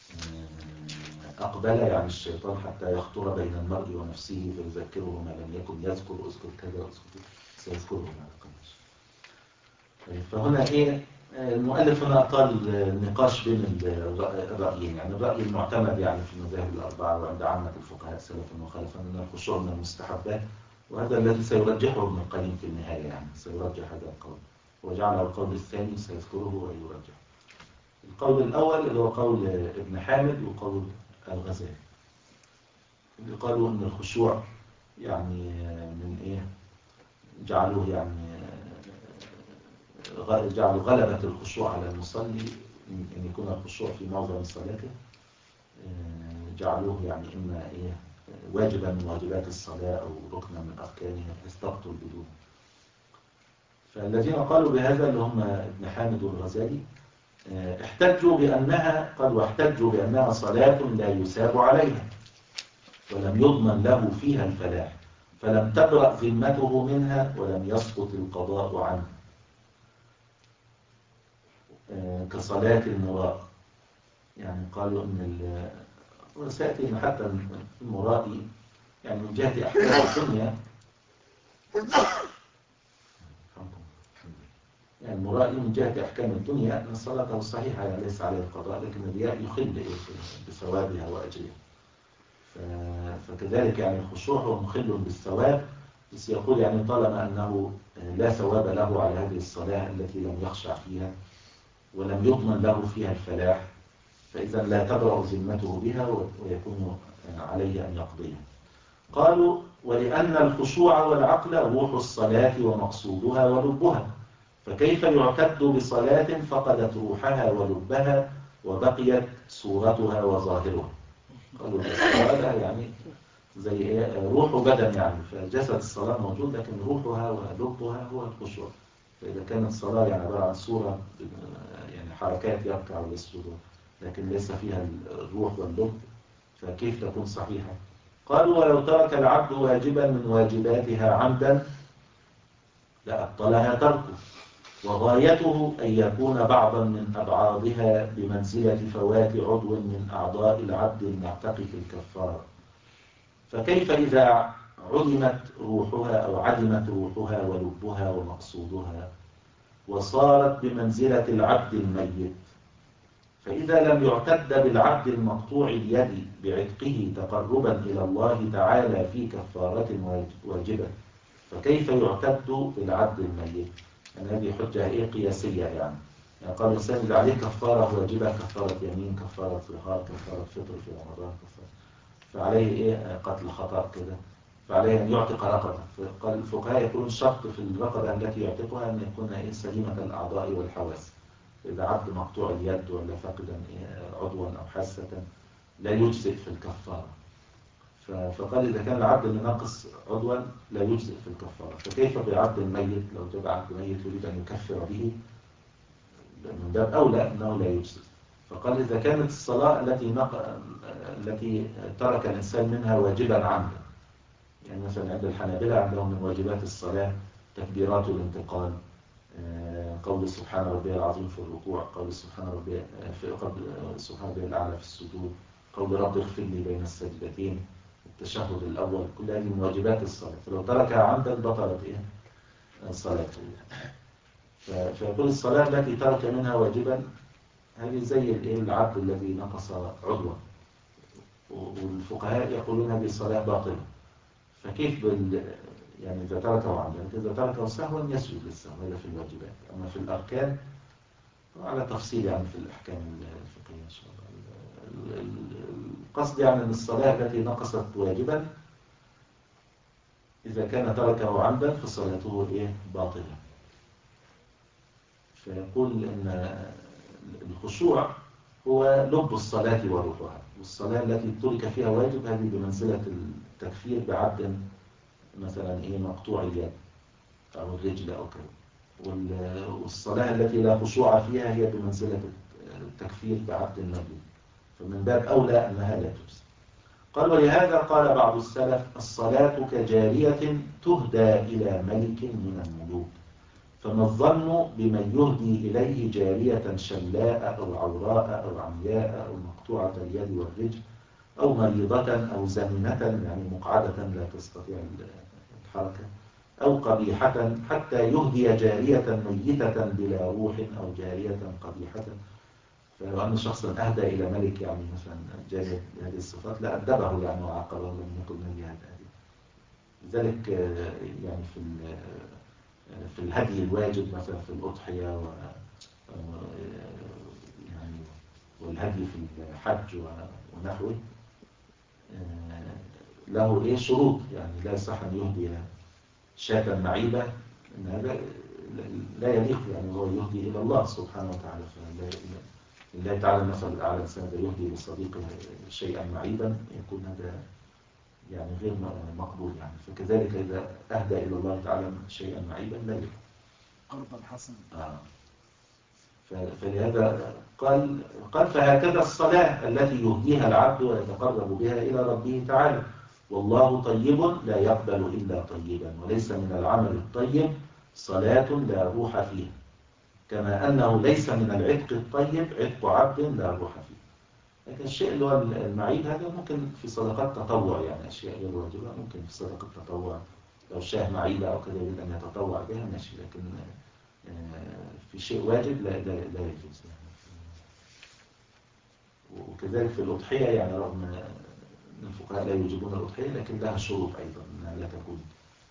أقبل يعني الشيطان حتى يخطر بين المرء ونفسه فيذكره ما لم يكن يذكر، أذكر كذا أذكر، سيذكره هنا قليل. فهنا إيه المؤلف هنا أطال النقاش بين الرأيين، يعني الرأي المعتمد يعني في المذاهب الأربعة وعند عامة الفقهاء سلفا وخلفا أن الخشوع من المستحبات، وهذا الذي سيرجحه ابن القيم في النهاية، يعني سيرجح هذا القول وجعله القول الثاني سيذكره ويرجح. القول الأول اللي هو قول ابن حامد وقول الغزالي اللي قالوا أن الخشوع يعني من إيه جعلوه يعني جعلوا غلبة الخشوع على المصلي أن يكون الخشوع في معظم صلاته، جعلوه يعني إما إيه واجبا من واجبات الصلاة أو ركنا من أركانها تبطل بدونه. فالذين قالوا بهذا اللي هم ابن حامد والغزالي احتجوا بأنها قد واحتجوا بأنها صلاة لا يساب عليها ولم يضمن له فيها الفلاح، فلم تبرأ ذمته منها ولم يسقط القضاء عنه كصلاة المراء. يعني قالوا ان وسيأتي ان حتى المرائي يعني من جهة احكام الدنيا، يعني المرائي من جهة احكام الدنيا ان صلاته صحيحة يعني ليس عليه القضاء، لكن الرياء يخل بثوابها واجرها. فكذلك يعني الخشوع هو مخل بالثواب، بس يقول يعني طالما انه لا ثواب له على هذه الصلاة التي لم يخشع فيها ولم يضمن له فيها الفلاح، فإذا لا تبرأ ذمته بها ويكون عليه أن يقضيها. قالوا ولأن الخشوع والعقل روح الصلاة ومقصودها ولبها، فكيف يعتد بصلاة فقدت روحها ولبها وبقيت صورتها وظاهرها. قالوا الصلاة يعني زي روح وبدن، يعني فجسد الصلاة موجود لكن روحها ولبها هو الخشوع. فإذا كانت الصلاة يعني عبارة عن صورة يعني حركات يركع ويسجد لكن ليس فيها الروح واللب فكيف تكون صحيحة؟ قالوا ولو ترك العبد واجبا من واجباتها عمدا لأبطلها تركه، وغايته أن يكون بعضا من أبعاضها بمنزلة فوات عضو من أعضاء العبد المعتقد الكفار. فكيف إذا علمت روحها أو علمت روحها ولبها ومقصودها وصارت بمنزلة العبد الميت؟ فإذا لم يعتد بالعبد المقطوع اليد بعتقه تقربا إلى الله تعالى في كفارة واجبة، فكيف يعتد بالعبد الميت؟ يعني هذه حجة إيه قياسية يعني. يعني قال الإنسان إذا عليه كفارة واجبة، كفارة يمين، كفارة ظهار، كفارة فطر في رمضان، كفارة فعليه إيه قتل خطأ كده، فعليه أن يعتق رقبة. قال الفقهاء يقولون شرط في الرقبة التي يعتقها أن يكون إيه سليمة الأعضاء والحواس. إذا عبد مقطوع اليد ولا فاقدا عضوا أو حاسة لا يجزئ في الكفارة. فقال إذا كان العبد اللي ناقص عضوا لا يجزئ في الكفارة، فكيف بعبد الميت؟ لو جاء عبد ميت يريد أن يكفر به من باب أولى أنه لا يجزئ. فقال إذا كانت الصلاة التي نق... التي ترك الإنسان منها واجبا عمدا، يعني مثلا عند الحنابلة عندهم من واجبات الصلاة تكبيرات الانتقال، قول سبحان ربي العظيم في الركوع، قول سبحان ربي في قبل سبحان ربي الأعلى في السجود، قول رب اغفر لي بين السجدتين، التشهد الأول، كل هذه من واجبات الصلاة. فلو تركها عمدا بطلت إيه صلاته. فيقول الصلاة التي ترك منها واجبا هذه زي العبد الذي نقص عضوا، والفقهاء يقولون هذه الصلاة باطلة. فكيف بال يعني إذا تركه عمدا؟ إذا تركه سهوا يسجد للسهو، هذا في الواجبات. أما في الأركان على تفصيل يعني في الأحكام الفقهية إن شاء الله. القصد يعني أن الصلاة التي نقصت واجبا إذا كان تركه عمدا فصلاته إيه باطلة. فيقول إن الخشوع هو لب الصلاة وروحها، والصلاة التي ترك فيها واجب هذه بمنزلة التكفير بعبد مثلا إيه مقطوع اليد أو الرجل أو كذا، والصلاة التي لا خشوع فيها هي بمنزلة التكفير بعبد الميت، فمن باب أولى أنها لا تجزي. قال ولهذا قال بعض السلف الصلاة كجارية تهدى إلى ملك من الملوك، فما الظن بمن يهدي إليه جارية شلاء أو عوراء أو عمياء أو مقطوعة اليد والرجل أو مريضة أو زمنة يعني مقعدة لا تستطيع الحركة أو قبيحة، حتى يهدي جارية ميتة بلا روح أو جارية قبيحة. فلو أن شخصا أهدى إلى ملك يعني مثلا جارية بهذه الصفات لأدبه يعني وعاقبه لم يكن من هذه. لذلك يعني في في الهدي الواجب مثلا في الأضحية و يعني والهدي في الحج ونحوه له إيه شروط، يعني لا يصح أن يهدي شاة معيبة، إن هذا لا يليق، يعني هو يهدي إلى الله سبحانه وتعالى. فلا الله تعالى مثل الأعلى إنسان يهدي لصديقه شيئا معيبا يكون هذا يعني غير مقبول يعني. فكذلك إذا أهدى إلى الله تعالى شيئا معيبا لا يقبل قربا حسنا. آه. فلهذا قال قال فهكذا الصلاة التي يهديها العبد ويتقرب بها إلى ربه تعالى، والله طيب لا يقبل إلا طيبا، وليس من العمل الطيب صلاة لا روح فيها، كما أنه ليس من العتق الطيب عتق عبد لا روح فيه. لكن الشيء اللي هو المعيب هذا ممكن في صدقات تطوع، يعني أشياء غير واجبة ممكن في صدقة تطوع، لو شاه معيبة أو كذا يريد أن يتطوع بها ماشي، لكن في شيء واجب لا لا, لا يجوز يعني. وكذلك في الأضحية، يعني رغم أن الفقهاء لا يوجبون الأضحية لكن لها شروط أيضا، أنها لا تكون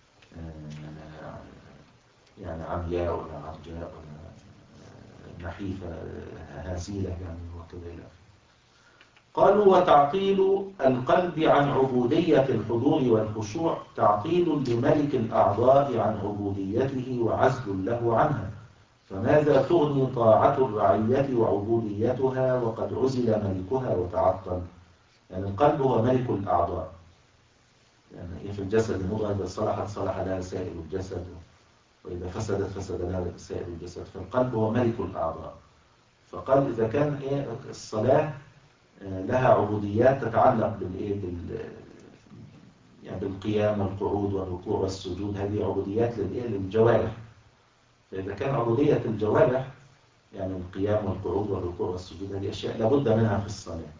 يعني عمياء ولا عرجاء ولا نحيفة هزيلة يعني وكذا إلى آخره. قالوا وتعطيل القلب عن عبودية الحضور والخشوع تعطيل لملك الأعضاء عن عبوديته وعزل له عنها، فماذا تغني طاعة الرعية وعبوديتها وقد عزل ملكها وتعطل؟ يعني القلب هو ملك الأعضاء، يعني في الجسد المضغة إذا صلحت صلح لها سائر الجسد، وإذا فسدت فسد لها سائر الجسد، فالقلب هو ملك الأعضاء. فقال إذا كان إيه الصلاة لها عبوديات تتعلق بالإيه بال يعني بالقيام والقعود والركوع والسجود، هذه عبوديات للإيه للجوارح. فإذا كان عبودية الجوارح يعني القيام والقعود والركوع والسجود هذه أشياء لابد منها في الصلاة،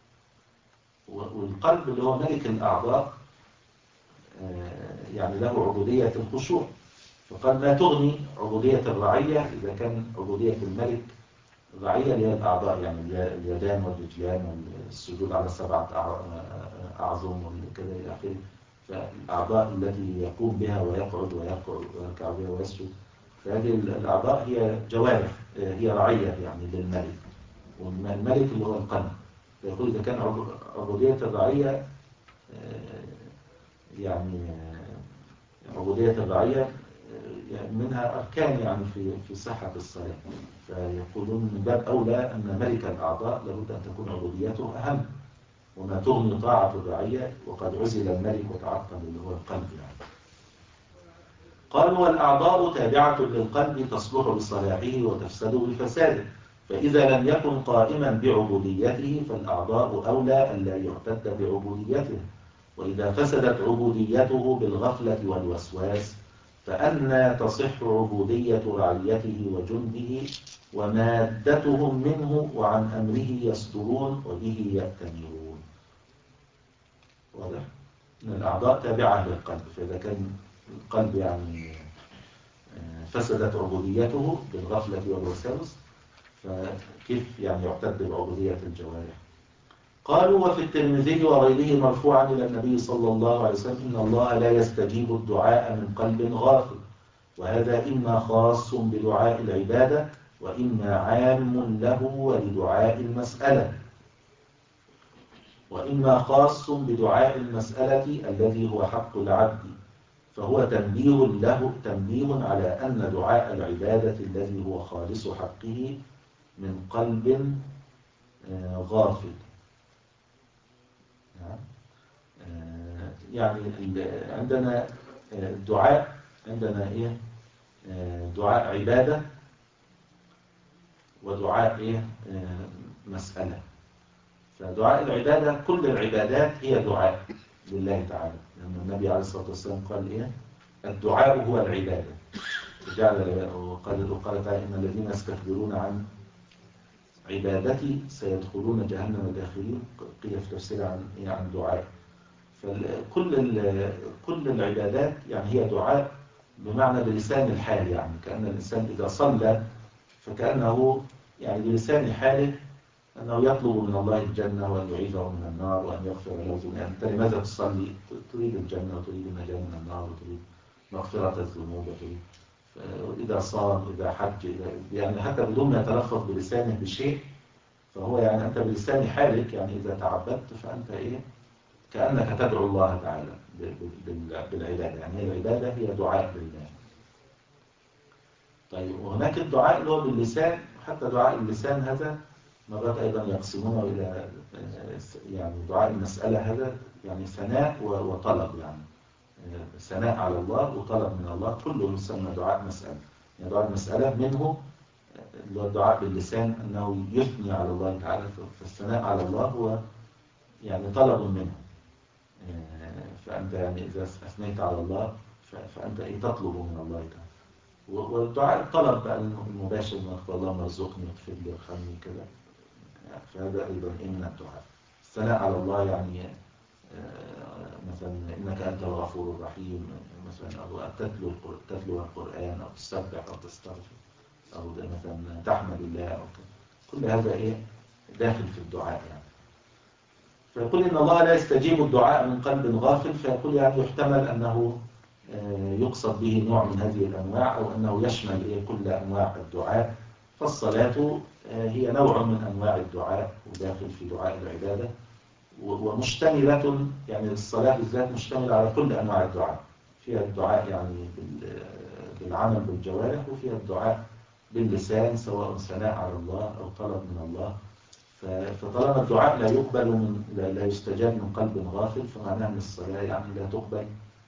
والقلب اللي هو ملك الأعضاء يعني له عبودية الخشوع. فقال ما تغني عبودية الرعية إذا كان عبودية الملك الرعية اللي هي الأعضاء، يعني اليدان والرجلان والسجود على سبعة أعظم وكذا إلى آخره، فالأعضاء التي يقوم بها ويقعد ويركع ويركع بها ويسجد، فهذه الأعضاء هي جوارح، هي رعية يعني للملك، والملك اللي هو القلب. فيقول إذا كان عبودية الرعية يعني عبودية الرعية منها أركان يعني في في صحة الصلاة، فيقولون من باب أولى أن ملك الأعضاء لابد أن تكون عبوديته أهم، وما تغني طاعة الرعية وقد عزل الملك وتعطل اللي هو القلب يعني. قالوا والأعضاء تابعة للقلب تصلح بصلاحه وتفسد بفساده، فإذا لم يكن قائما بعبوديته فالأعضاء أولى أن لا يعتد بعبوديته، وإذا فسدت عبوديته بالغفلة والوسواس فأنى تصح عبودية رعيته وجنده ومادتهم منه وعن أمره يصدرون وبه يأتمرون. واضح؟ أن الأعضاء تابعة للقلب، فإذا كان القلب يعني فسدت عبوديته بالغفلة والوسواس فكيف يعني يعتد بعبودية الجوارح؟ قالوا وفي الترمذي وغيره مرفوعا إلى النبي صلى الله عليه وسلم إن الله لا يستجيب الدعاء من قلب غافل، وهذا إما خاص بدعاء العبادة وإما عام له ولدعاء المسألة، وإما خاص بدعاء المسألة الذي هو حق العبد، فهو تنبيه له تنبيه على أن دعاء العبادة الذي هو خالص حقه من قلب غافل. يعني عندنا الدعاء عندنا إيه دعاء عبادة ودعاء إيه مسألة. فدعاء العبادة كل العبادات هي دعاء لله تعالى، لأن يعني النبي عليه الصلاة والسلام قال إيه الدعاء هو العبادة، وجعل وقال وقال تعالى إن الذين يستكبرون عن عبادتي سيدخلون جهنم داخلين، قيل في تفسير عن عن دعاء. فكل كل العبادات يعني هي دعاء بمعنى بلسان الحال، يعني كأن الإنسان إذا صلى فكأنه يعني بلسان حاله أنه يطلب من الله الجنة وأن يعيذه من النار وأن يغفر له ذنوبه. أنت لماذا تصلي؟ تريد الجنة وتريد النجاة من النار وتريد مغفرة الذنوب وتريد. إذا صام إذا حج إذا يعني حتى بدون ما يتلفظ بلسانه بشيء، فهو يعني أنت بلسان حالك يعني إذا تعبدت فأنت إيه كأنك تدعو الله تعالى بالعبادة، يعني العبادة هي دعاء لله. طيب وهناك الدعاء اللي هو باللسان، حتى دعاء اللسان هذا مرات أيضا يقسمونه إلى يعني دعاء المسألة هذا يعني ثناء وطلب، يعني ثناء على الله وطلب من الله، كله يسمى دعاء مسألة. يعني دعاء المسألة منه اللي هو الدعاء باللسان أنه يثني على الله تعالى، فالثناء على الله هو يعني طلب منه. فأنت يعني إذا أثنيت على الله فأنت إيه تطلب من الله تعالى. والدعاء الطلب بقى المباشر، اللهم ارزقني واغفر لي وارحمني كده، فهذا أيضا من الدعاء. الثناء على الله يعني مثلا إنك أنت الغفور الرحيم مثلا، أو تتلو تتلو القرآن، أو تسبح أو تستغفر، أو مثلا تحمد الله، أو كل هذا إيه داخل في الدعاء يعني. فيقول إن الله لا يستجيب الدعاء من قلب غافل، فيقول يعني يحتمل أنه يقصد به نوع من هذه الأنواع، أو أنه يشمل إيه كل أنواع الدعاء. فالصلاة هي نوع من أنواع الدعاء وداخل في دعاء العبادة، ومشتملة يعني الصلاة بالذات مشتملة على كل أنواع الدعاء. فيها الدعاء يعني بالعمل بالجوارح، وفيها الدعاء باللسان سواء ثناء على الله أو طلب من الله. فطالما الدعاء لا يقبل من لا يستجاب من قلب غافل، فمعناه أن الصلاة يعني لا تقبل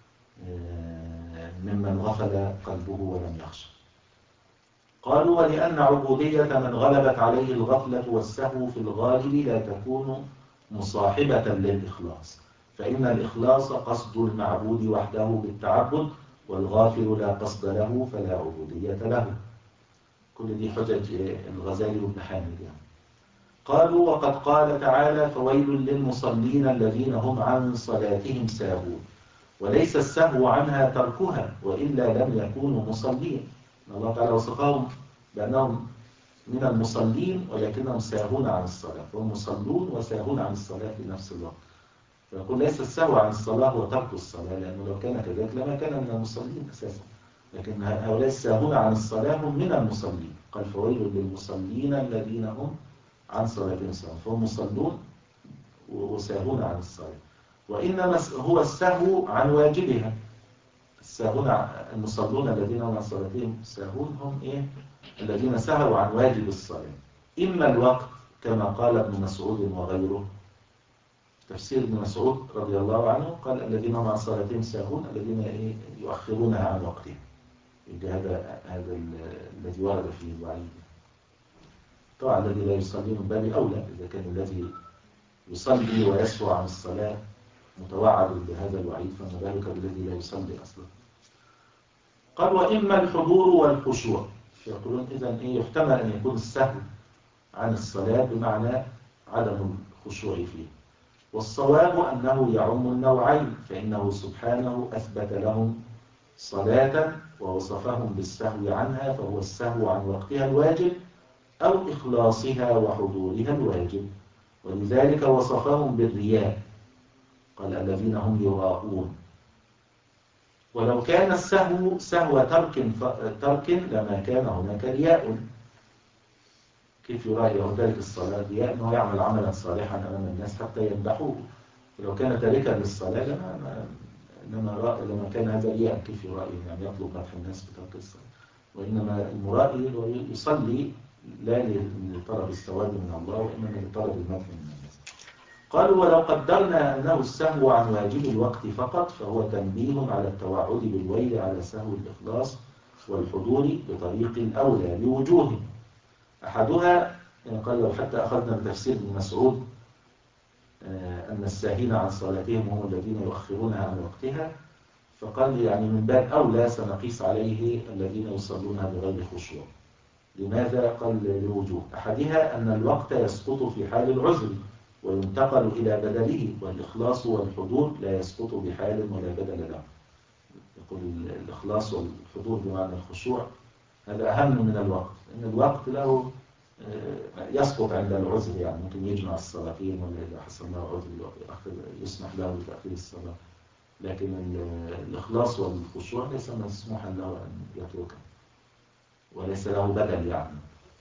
ممن غفل قلبه ولم يخشى. قالوا ولأن عبودية من غلبت عليه الغفلة والسهو في الغالب لا تكون مصاحبة للإخلاص، فإن الإخلاص قصد المعبود وحده بالتعبد، والغافل لا قصد له فلا عبودية له. كل دي حجج الغزالي وابن حامد يعني. قالوا وقد قال تعالى فويل للمصلين الذين هم عن صلاتهم ساهون، وليس السهو عنها تركها وإلا لم يكونوا مصلين. الله تعالى وصفهم بأنهم من المصلين ولكنهم ساهون عن الصلاة، فهم مصلون وساهون عن الصلاة في نفس الوقت. فيقول ليس السهو عن الصلاة هو ترك الصلاة، لأنه لو كان كذلك لما كان من المصلين أساسا، لكن هؤلاء الساهون عن الصلاة هم من المصلين. قال فويل للمصلين الذين هم عن صلاتهم ساهون، فهم مصلون وساهون عن الصلاة. وإنما هو السهو عن واجبها. الساهون المصلون الذين هم عن صلاتهم ساهون هم إيه؟ الذين سهوا عن واجب الصلاة، إما الوقت كما قال ابن مسعود وغيره. تفسير ابن مسعود رضي الله عنه قال الذين هم عن صلاتهم ساهون الذين إيه؟ يؤخرونها عن وقتها. هذا هذا الذي ورد فيه الوعيد. طبعا الذي لا يصلي من باب أولى، إذا كان الذي يصلي ويسهو عن الصلاة متوعد بهذا الوعيد، فما بالك بالذي لا يصلي أصلا. قال وإما الحضور والخشوع، يقولون إذن إيه يحتمل أن يكون السهو عن الصلاة بمعنى عدم الخشوع فيه. والصواب أنه يعم النوعين، فإنه سبحانه أثبت لهم صلاة ووصفهم بالسهو عنها، فهو السهو عن وقتها الواجب أو إخلاصها وحضورها الواجب. ولذلك وصفهم بالرياء، قال الذين هم يراءون. ولو كان السهو سهو ترك ترك لما كان هناك رياء. كيف يرى له تارك الصلاة رياء؟ أنه يعمل عملا صالحا أمام الناس حتى يمدحوه. ولو كان تاركا للصلاة لما لما لما كان هذا رياء. كيف يرى يعني يطلب مدح الناس بترك الصلاة؟ وإنما المرائي يصلي لا لطلب الثواب من الله، وإنما لطلب المدح من الناس. قالوا ولو قدرنا أنه السهو عن واجب الوقت فقط، فهو تنبيه على التوعد بالويل على سهو الإخلاص والحضور بطريق الأولى لوجوه. أحدها يعني قال لو حتى أخذنا بتفسير ابن مسعود أن الساهين عن صلاتهم هم الذين يؤخرونها عن وقتها، فقال يعني من باب أولى سنقيس عليه الذين يصلونها بغير خشوع. لماذا؟ قال لوجوه. أحدها أن الوقت يسقط في حال العذر وينتقل إلى بدله، والإخلاص والحضور لا يسقط بحال ولا بدل له. يقول الإخلاص والحضور بمعنى الخشوع هذا أهم من الوقت، لأن الوقت له يسقط عند العذر، يعني ممكن يجمع الصلاتين، ولا إذا حصل له عذر يسمح له بتأخير الصلاة. لكن الإخلاص والخشوع ليس مسموحا له أن يتركه، وليس له بدل يعني.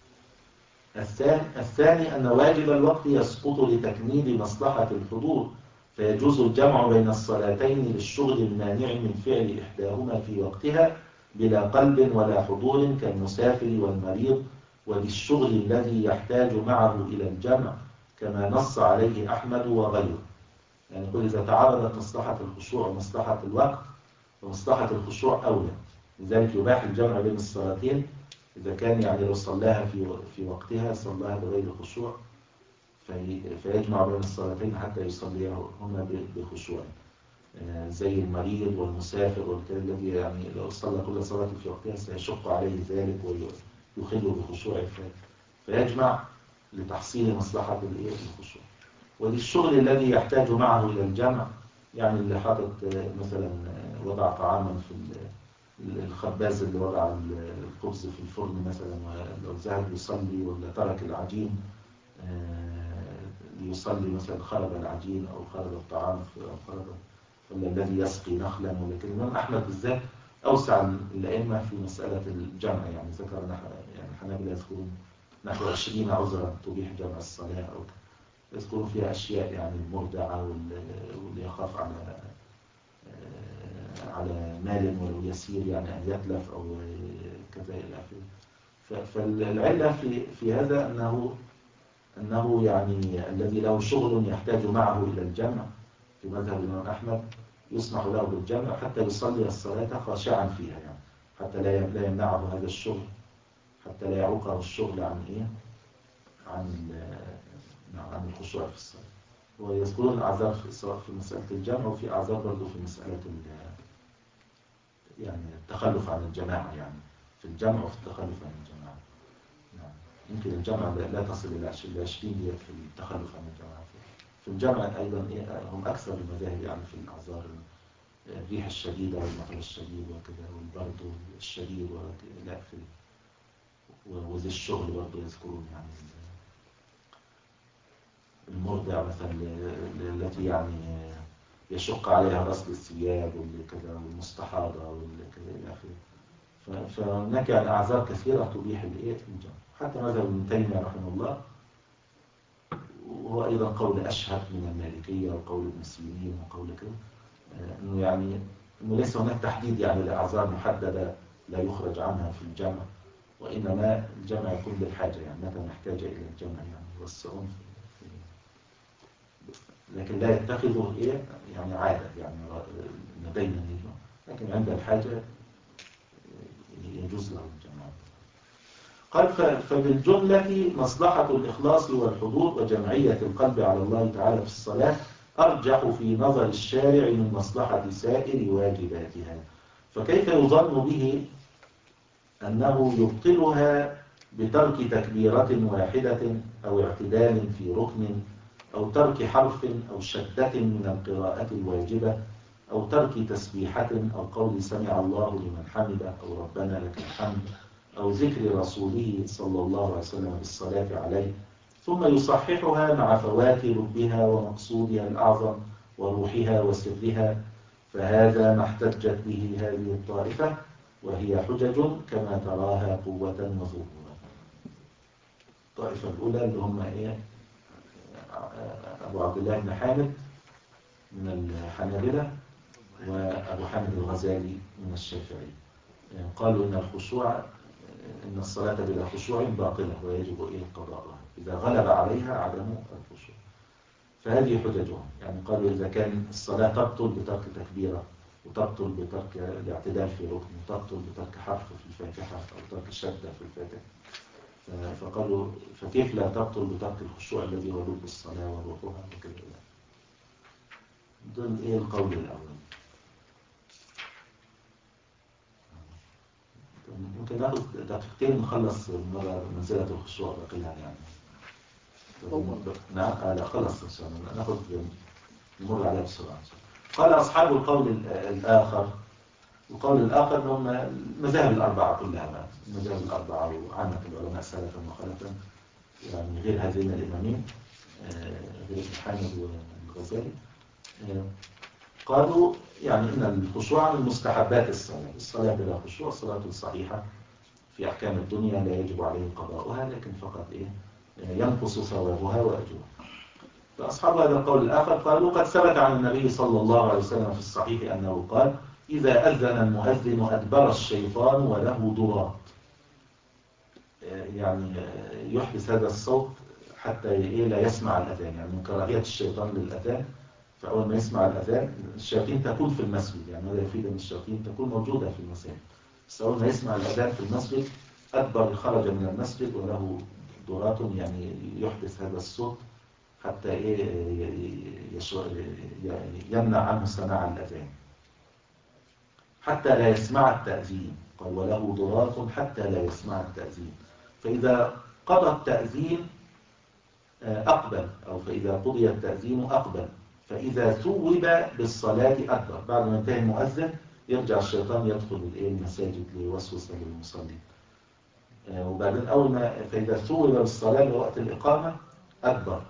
الثاني, الثاني أن واجب الوقت يسقط لتكميل مصلحة الحضور، فيجوز الجمع بين الصلاتين للشغل المانع من فعل إحداهما في وقتها بلا قلب ولا حضور كالمسافر والمريض وللشغل الذي يحتاج معه إلى الجمع كما نص عليه أحمد وغيره. يعني يقول إذا تعارضت مصلحة الخشوع ومصلحة الوقت ومصلحة الخشوع أولى، لذلك يباح الجمع بين الصلاتين إذا كان يعني لو صلاها في في وقتها صلاها بغير خشوع في فيجمع بين الصلاتين حتى يصليهما بخشوع، زي المريض والمسافر والكلام الذي يعني لو صلى كل صلاة في وقتها سيشق عليه ذلك ويخل بخشوعه، فيجمع لتحصيل مصلحة الخشوع. وللشغل الذي يحتاج معه إلى الجمع، يعني اللي حاطط مثلا وضع طعاما في الخباز اللي وضع الخبز في الفرن مثلا، ولو ذهب يصلي ولا ترك العجين ليصلي مثلا خرب العجين أو خرب الطعام أو خرب، ولا الذي يسقي نخلا، ولكن الإمام أحمد بالذات أوسع الأئمة في مسألة الجمع، يعني ذكر يعني الحنابلة يذكرون نحو عشرين عذرا تبيح جمع الصلاة، أو يذكرون فيها أشياء يعني المردعة واللي يخاف على على مال ولو يسير يعني أن يتلف أو كذا إلى آخره. فالعلة في في هذا أنه أنه يعني الذي له شغل يحتاج معه إلى الجمع في مذهب الإمام أحمد يسمح له بالجمع حتى يصلي الصلاة خاشعا فيها، يعني حتى لا لا يمنعه هذا الشغل، حتى لا يعوقه الشغل عن إيه؟ عن عن الخشوع في الصلاة. ويذكرون أعذار في مسألة الجمع، وفي أعذار برضه في مسألة يعني التخلف عن الجماعة، يعني في الجمع وفي التخلف عن الجماعة. يعني يمكن الجمع لا تصل إلى عشرين ديت في التخلف عن الجماعة. في الجمع أيضا هم أكثر المذاهب يعني في الأعذار، الريح الشديدة والمطر الشديد وكذا، والبرد الشديد ولا في وذي الشغل برضه يذكرون يعني المرضع مثلا التي يعني يشق عليها غسل الثياب والكذا والمستحاضة والكذا إلى آخره. فهناك يعني أعذار كثيرة تبيح الإيه الجمع. حتى مذهب ابن تيمية رحمه الله، وهو أيضا قول أشهر من المالكية وقول ابن سيرين وقول كده، إنه يعني إنه ليس هناك تحديد يعني لأعذار محددة لا يخرج عنها في الجمع، وإنما الجمع يكون بالحاجة، يعني متى نحتاج إلى الجمع يعني والصعون، لكن لا يتخذه إيه يعني عادة يعني دايما يجمع، لكن عند الحاجة يجوز له الجمع. قال فبالجملة مصلحة الإخلاص والحضور وجمعية القلب على الله تعالى في الصلاة أرجح في نظر الشارع من مصلحة سائر واجباتها. فكيف يظن به أنه يبطلها بترك تكبيرة واحدة أو اعتدال في ركن أو ترك حرف أو شدة من القراءة الواجبة أو ترك تسبيحة أو قول سمع الله لمن حمده أو ربنا لك الحمد أو ذكر رسوله صلى الله عليه وسلم بالصلاة عليه، ثم يصححها مع فوات لبها ومقصودها الأعظم وروحها وسرها. فهذا ما احتجت به هذه الطائفة، وهي حجج كما تراها قوة وظهورا. الطائفة الأولى اللي هم إيه؟ أبو عبد الله بن حامد من الحنابلة وأبو حامد الغزالي من الشافعي، يعني قالوا إن الخشوع إن الصلاة بلا خشوع باطلة ويجب إيه قضاءها إذا غلب عليها عدم الخشوع. فهذه حججهم، يعني قالوا إذا كان الصلاة تبطل بترك تكبيرة، وتبطل بترك الاعتدال في ركن، وتبطل بترك حرف في الفاتحة أو ترك شدة في الفاتحة، فقالوا فكيف لا تبطل بترك الخشوع الذي هو لب الصلاة وروحها وكذا. دول إيه القول الأول. ممكن ناخد دقيقتين نخلص مرة منزلة الخشوع بقيها يعني. نعم آه لا خلص إن شاء الله ناخد نمر عليها بسرعة. قال أصحاب القول الآخر، القول الآخر هم المذاهب الأربعة كلها، المذاهب الأربعة وعامة العلماء سلفا وخلفا، يعني غير هذين الإمامين غير حامد والغزالي، قالوا يعني إن الخشوع من مستحبات الصلاة، الصلاة بلا خشوع صلاة صحيحة في أحكام الدنيا لا يجب عليه قضاؤها، لكن فقط إيه ينقص ثوابها وأجرها. فأصحاب هذا القول الآخر قالوا قد ثبت عن النبي صلى الله عليه وسلم في الصحيح أنه قال إذا أذن المؤذن أدبر الشيطان وله ضراط. يعني يحدث هذا الصوت حتى إيه لا يسمع الأذان، يعني من كراهية الشيطان للأذان. فأول ما يسمع الأذان الشياطين تكون في المسجد، يعني هذا يفيد أن الشياطين تكون موجودة في المساجد، بس أول ما يسمع الأذان في المسجد أدبر خرج من المسجد وله دورات يعني يحدث هذا الصوت حتى إيه يمنع عنه سماع الأذان حتى لا يسمع التأذين. قال وله دورات حتى لا يسمع التأذين. فإذا قضى التأذين أقبل، أو فإذا قضي التأذين أقبل. فإذا ثوب بالصلاة أكبر، بعد ما ينتهي المؤذن يرجع الشيطان يدخل المساجد ليوسوس للمصلين. وبعدين أول ما فإذا ثوب بالصلاة لوقت الإقامة أكبر،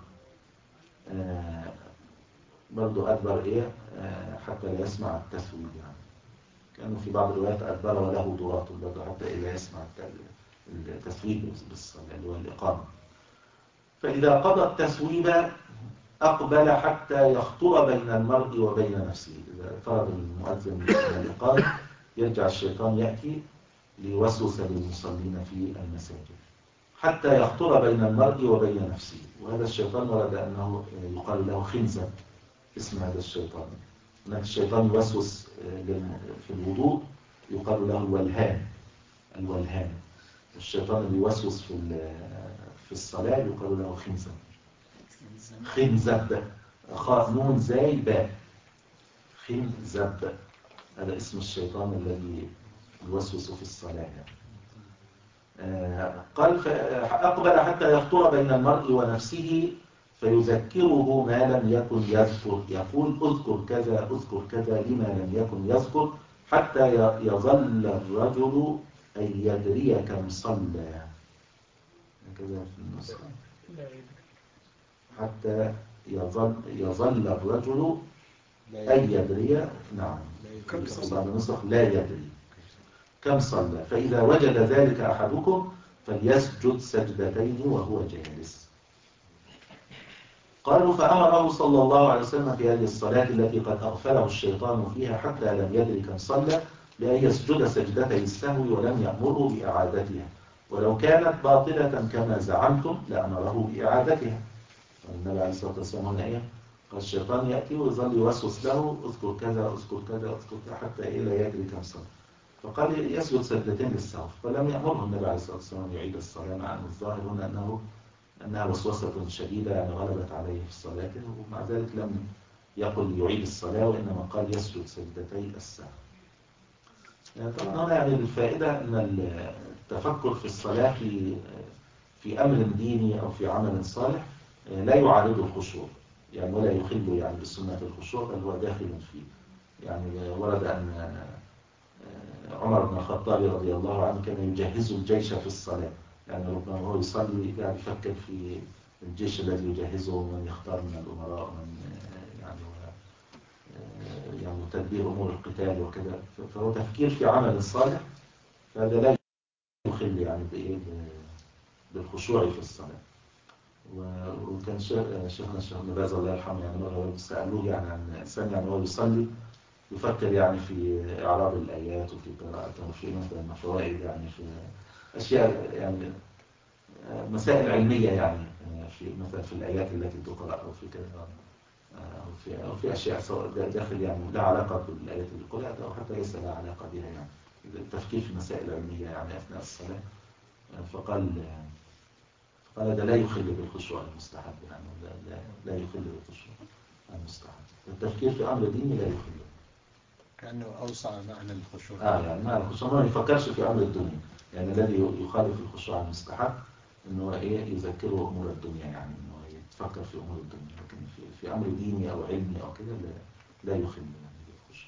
برضو أكبر إيه حتى لا يسمع التثويب، يعني كأنه في بعض الروايات أكبر وله دورات برضو حتى لا يسمع التثويب بالصلاة اللي هو الإقامة. فإذا قضى التثويب أقبل حتى يخطر بين المرء وبين نفسه. إذا فرض المؤذن من الإقامة يرجع الشيطان يأتي ليوسوس للمصلين في المساجد حتى يخطر بين المرء وبين نفسه. وهذا الشيطان ورد أنه يقال له خنزب، اسم هذا الشيطان. هناك الشيطان يوسوس في الوضوء يقال له الولهان، الولهان. الشيطان اللي يوسوس في في الصلاة يقال له خنزب، خنزب، خاء نون زاي باء، خنزب. هذا اسم الشيطان الذي يوسوس في الصلاة. آه قال فأقبل حتى يخطر بين المرء ونفسه فيذكره ما لم يكن يذكر، يقول اذكر كذا اذكر كذا لما لم يكن يذكر حتى يظل الرجل أن يدري كم صلى. كذا في النسخة حتى يظل يظل الرجل أن يدري، نعم في بعض النسخ لا يدري كم صلى. فإذا وجد ذلك أحدكم فليسجد سجدتين وهو جالس. قالوا فأمره صلى الله عليه وسلم في هذه الصلاة التي قد أغفله الشيطان فيها حتى لم يدري كم صلى بأن يسجد سجدتي السهو ولم يأمره بإعادتها، ولو كانت باطلة كما زعمتم لأمره بإعادتها. النبي عليه الصلاة والسلام هنا إيه؟ قال الشيطان يأتي ويظل يوسوس له اذكر كذا اذكر كذا اذكر كذا حتى إيه لا يدري كم صلى. فقال يسجد سجدتين للسهو، فلم يأمره النبي عليه الصلاة والسلام يعيد الصلاة، مع أن الظاهر هنا أنه أنها وسوسة شديدة يعني غلبت عليه في الصلاة، ومع ذلك لم يقل يعيد الصلاة وإنما قال يسجد سجدتي السهو. يعني طبعا هنا يعني الفائدة أن التفكر في الصلاة في في أمر ديني أو في عمل صالح لا يعارض الخشوع، يعني ولا يخل يعني بسنة الخشوع، بل هو داخل فيه. يعني ورد أن عمر بن الخطاب رضي الله عنه كان يجهز الجيش في الصلاة، يعني ربما هو يصلي يعني يفكر في الجيش الذي يجهزه ومن يختار من الأمراء ومن يعني يعني تدبير أمور القتال وكذا، فهو تفكير في عمل صالح، فهذا لا يخل يعني بالخشوع في الصلاة. وكان شيخنا الشيخ ابن باز الله يرحمه يعني مرة سألوه يعني عن إنسان يعني هو يصلي يفكر يعني في إعراب الآيات وفي قراءته وفي مثلا فوائد يعني في أشياء يعني مسائل علمية يعني في مثلا في الآيات التي تقرأ أو في كذا أو في أو في أشياء سواء داخل يعني لا علاقة بالآيات اللي قرأت أو حتى ليس لا علاقة بها، يعني التفكير في مسائل علمية يعني أثناء الصلاة. فقال قال هذا لا يخل بالخشوع المستحب، يعني لا, لا يخل بالخشوع المستحب. التفكير في أمر ديني لا يخل، كأنه أوسع معنى الخشوع. آه يعني معنى الخشوع ما يفكرش في أمر الدنيا، يعني الذي يخالف الخشوع المستحب إنه إيه يذكره أمور الدنيا، يعني إنه يتفكر في أمور الدنيا، لكن في, في أمر ديني أو علمي أو كده لا, لا يخل يعني بالخشوع.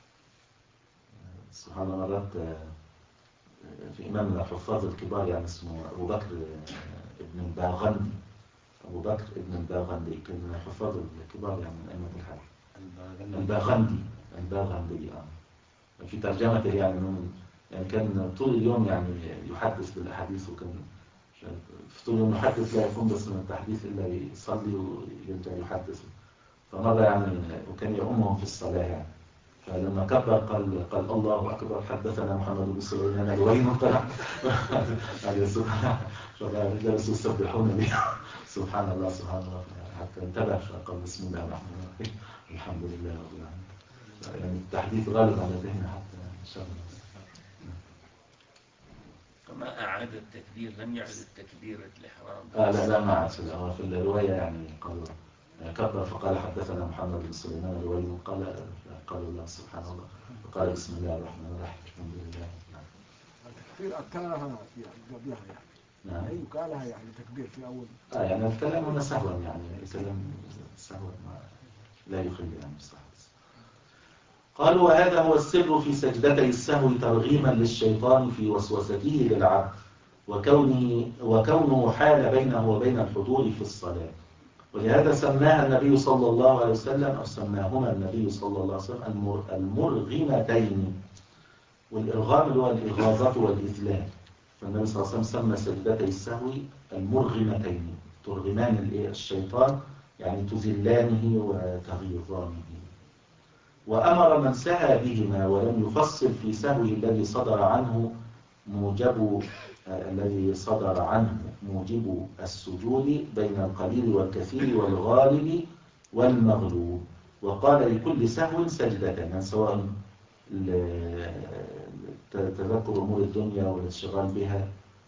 سبحان الله مرات في إمام من الحفاظ الكبار يعني اسمه أبو بكر ابن الباغندي، أبو بكر ابن الباغندي كان من الحفاظ الكبار يعني من أئمة الحديث. الباغندي الباغندي آه في ترجمته يعني من يعني كان طول اليوم يعني يحدث بالأحاديث، وكان في طول اليوم يحدث لا يقوم بس من التحديث إلا يصلي ويرجع يحدث. فمرة يعني وكان يؤمهم في الصلاة يعني فلما كبر قال قال الله أكبر حدثنا محمد بن سليمان الوين طلع فجلسوا يسبحون به سبحان الله سبحان الله حتى انتبه فقال بسم الله الرحمن الرحيم الحمد لله رب العالمين. يعني التحديث غالب على ذهنه حتى إن شاء الله. فما أعاد التكبير، لم يعد تكبيرة الإحرام. آه لا لا ما عاد في, في الرواية يعني قالوا كبر فقال حدثنا محمد بن سليمان الوين قال قالوا الله سبحان الله فقال بسم الله الرحمن الرحيم الحمد لله. التكبير أكلها يعني قبلها يعني نعم أي قالها يعني تكبير في أول آه يعني الكلام هنا سهوا يعني الكلام سهوا ما لا يخل يعني بصحة. قالوا وهذا هو السر في سجدتي السهو ترغيما للشيطان في وسوسته للعبد وكونه وكونه حال بينه وبين الحضور في الصلاة، ولهذا سماها النبي صلى الله عليه وسلم أو سماهما النبي صلى الله عليه وسلم المر المرغمتين، والإرغام اللي هو الإغاظة والإذلال، فالنبي صلى الله عليه وسلم سمى سجدتي السهو المرغمتين ترغمان الشيطان يعني تذلانه وتغيظانه. وأمر من سهى بهما ولم يفصل في سهوه الذي صدر عنه موجب الذي صدر عنه موجب السجود بين القليل والكثير والغالب والمغلوب، وقال لكل سهو سجدتان سواء تذكر أمور الدنيا والانشغال بها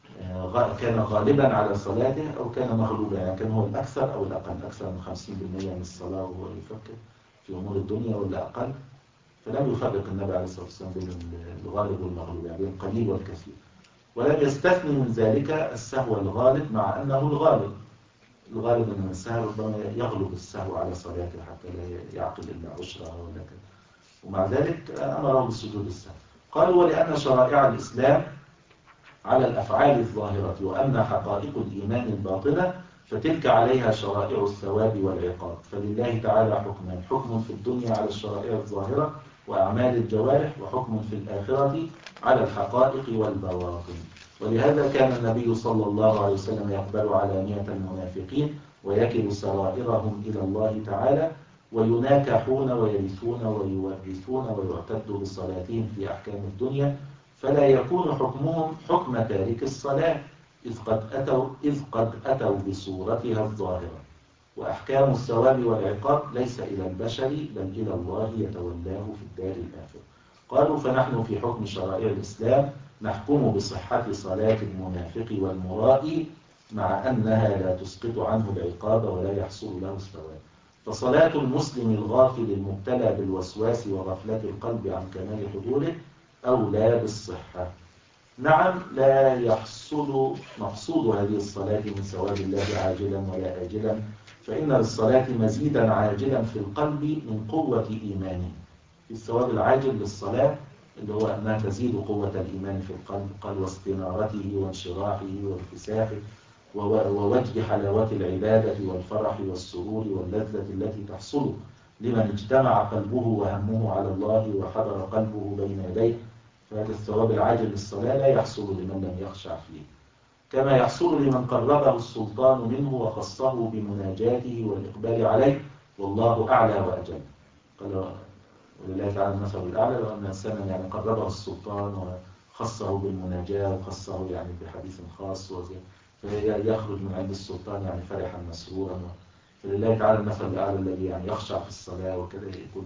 كان غالبا على صلاته أو كان مغلوبا، يعني كان هو الأكثر أو الأقل، أكثر من خمسين بالمئة من الصلاة وهو يفكر في أمور الدنيا ولا أقل، فلم يفرق النبي عليه الصلاة والسلام بين الغالب والمغلوب يعني بين القليل والكثير، ولم يستثني من ذلك السهو الغالب مع أنه الغالب الغالب أن السهو ربما يغلب السهو على صلاته حتى لا يعقل إلا عشرة ولا كذا، ومع ذلك أمره بالسجود السهو. قالوا ولأن شرائع الإسلام على الأفعال الظاهرة وأما حقائق الإيمان الباطنة فتلك عليها شرائع الثواب والعقاب، فلله تعالى حكمان، حكم في الدنيا على الشرائع الظاهرة وأعمال الجوارح، وحكم في الآخرة على الحقائق والبواطن. ولهذا كان النبي صلى الله عليه وسلم يقبل علانية المنافقين ويكل سرائرهم إلى الله تعالى، ويناكحون ويرثون ويورثون ويعتد بصلاتهم في أحكام الدنيا، فلا يكون حكمهم حكم تارك الصلاة إذ قد أتوا, إذ قد أتوا بصورتها الظاهرة، وأحكام الثواب والعقاب ليس إلى البشر بل إلى الله يتولاه في الدار الآخرة. قالوا فنحن في حكم شرائع الإسلام نحكم بصحة صلاة المنافق والمرائي مع أنها لا تسقط عنه العقاب ولا يحصل له الثواب، فصلاة المسلم الغافل المبتلى بالوسواس وغفلة القلب عن كمال حضوره أولى بالصحة. نعم لا يحصل مقصود هذه الصلاة من ثواب الله عاجلا ولا آجلا، فإن للصلاة مزيدا عاجلا في القلب من قوة إيمانه. في الثواب العاجل للصلاة اللي هو أنها تزيد قوة الإيمان في القلب، قال واستنارته وانشراحه وانفساخه ووجه حلاوة العبادة والفرح والسرور واللذة التي تحصل لمن اجتمع قلبه وهمه على الله وحضر قلبه بين يديه، فهذا الثواب العاجل للصلاة لا يحصل لمن لم يخشع فيه، كما يحصل لمن قربه السلطان منه وخصه بمناجاته والإقبال عليه، والله أعلى وأجل. قال ولله تعالى المثل الأعلى، لو أن إنسانا يعني قربه السلطان وخصه بالمناجاة وخصه يعني بحديث خاص فيخرج من عند السلطان يعني فرحا مسرورا، فلله تعالى المثل الأعلى الذي يعني يخشع في الصلاة وكذا يكون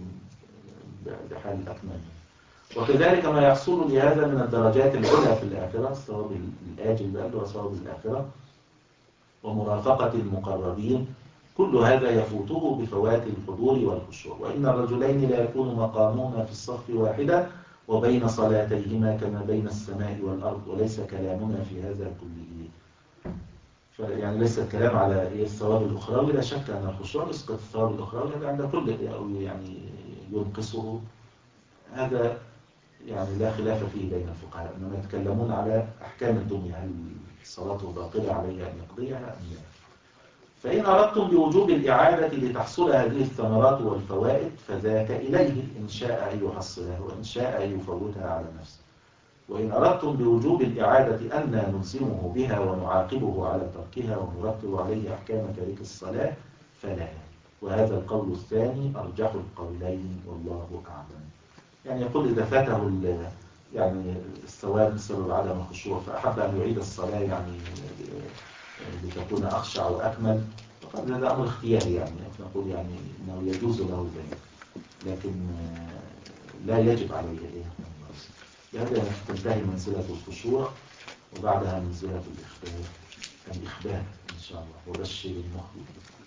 بحال أكمل. وكذلك ما يحصل لهذا من الدرجات العلى في الآخرة، الثواب الآجل بقى هو ثواب الآخرة ومرافقة المقربين، كل هذا يفوته بفوات الحضور والخشوع. وإن الرجلين لا يكون مقامهما في الصف واحدا وبين صلاتيهما كما بين السماء والأرض، وليس كلامنا في هذا كله. يعني ليس الكلام على الثواب الأخروي، لا شك أن الخشوع يسقط الثواب الأخروي هذا عند كل أو يعني ينقصه، هذا يعني لا خلاف فيه بين الفقهاء، إنما يتكلمون على أحكام الدنيا، هل الصلاة باطلة عليها أن يقضيها أم لا. فإن أردتم بوجوب الإعادة لتحصل هذه الثمرات والفوائد فذاك إليه إن شاء أن يحصلها وإن شاء أن يفوتها على نفسه. وإن أردتم بوجوب الإعادة أن نلزمه بها ونعاقبه على تركها ونرتب عليه أحكام تارك الصلاة فلا، وهذا القول الثاني أرجح القولين والله أعلم. يعني يقول إذا فاته يعني الثواب بسبب عدم الخشوع فأحب أن يعيد الصلاة يعني لتكون أخشع وأكمل، فقد هذا أمر اختياري يعني نقول يعني أنه يجوز له ذلك، لكن لا يجب عليه ذلك. لهذا تنتهي منزلة الخشوع وبعدها منزلة الإخبات الإخبات إن شاء الله. وبشر المخبت.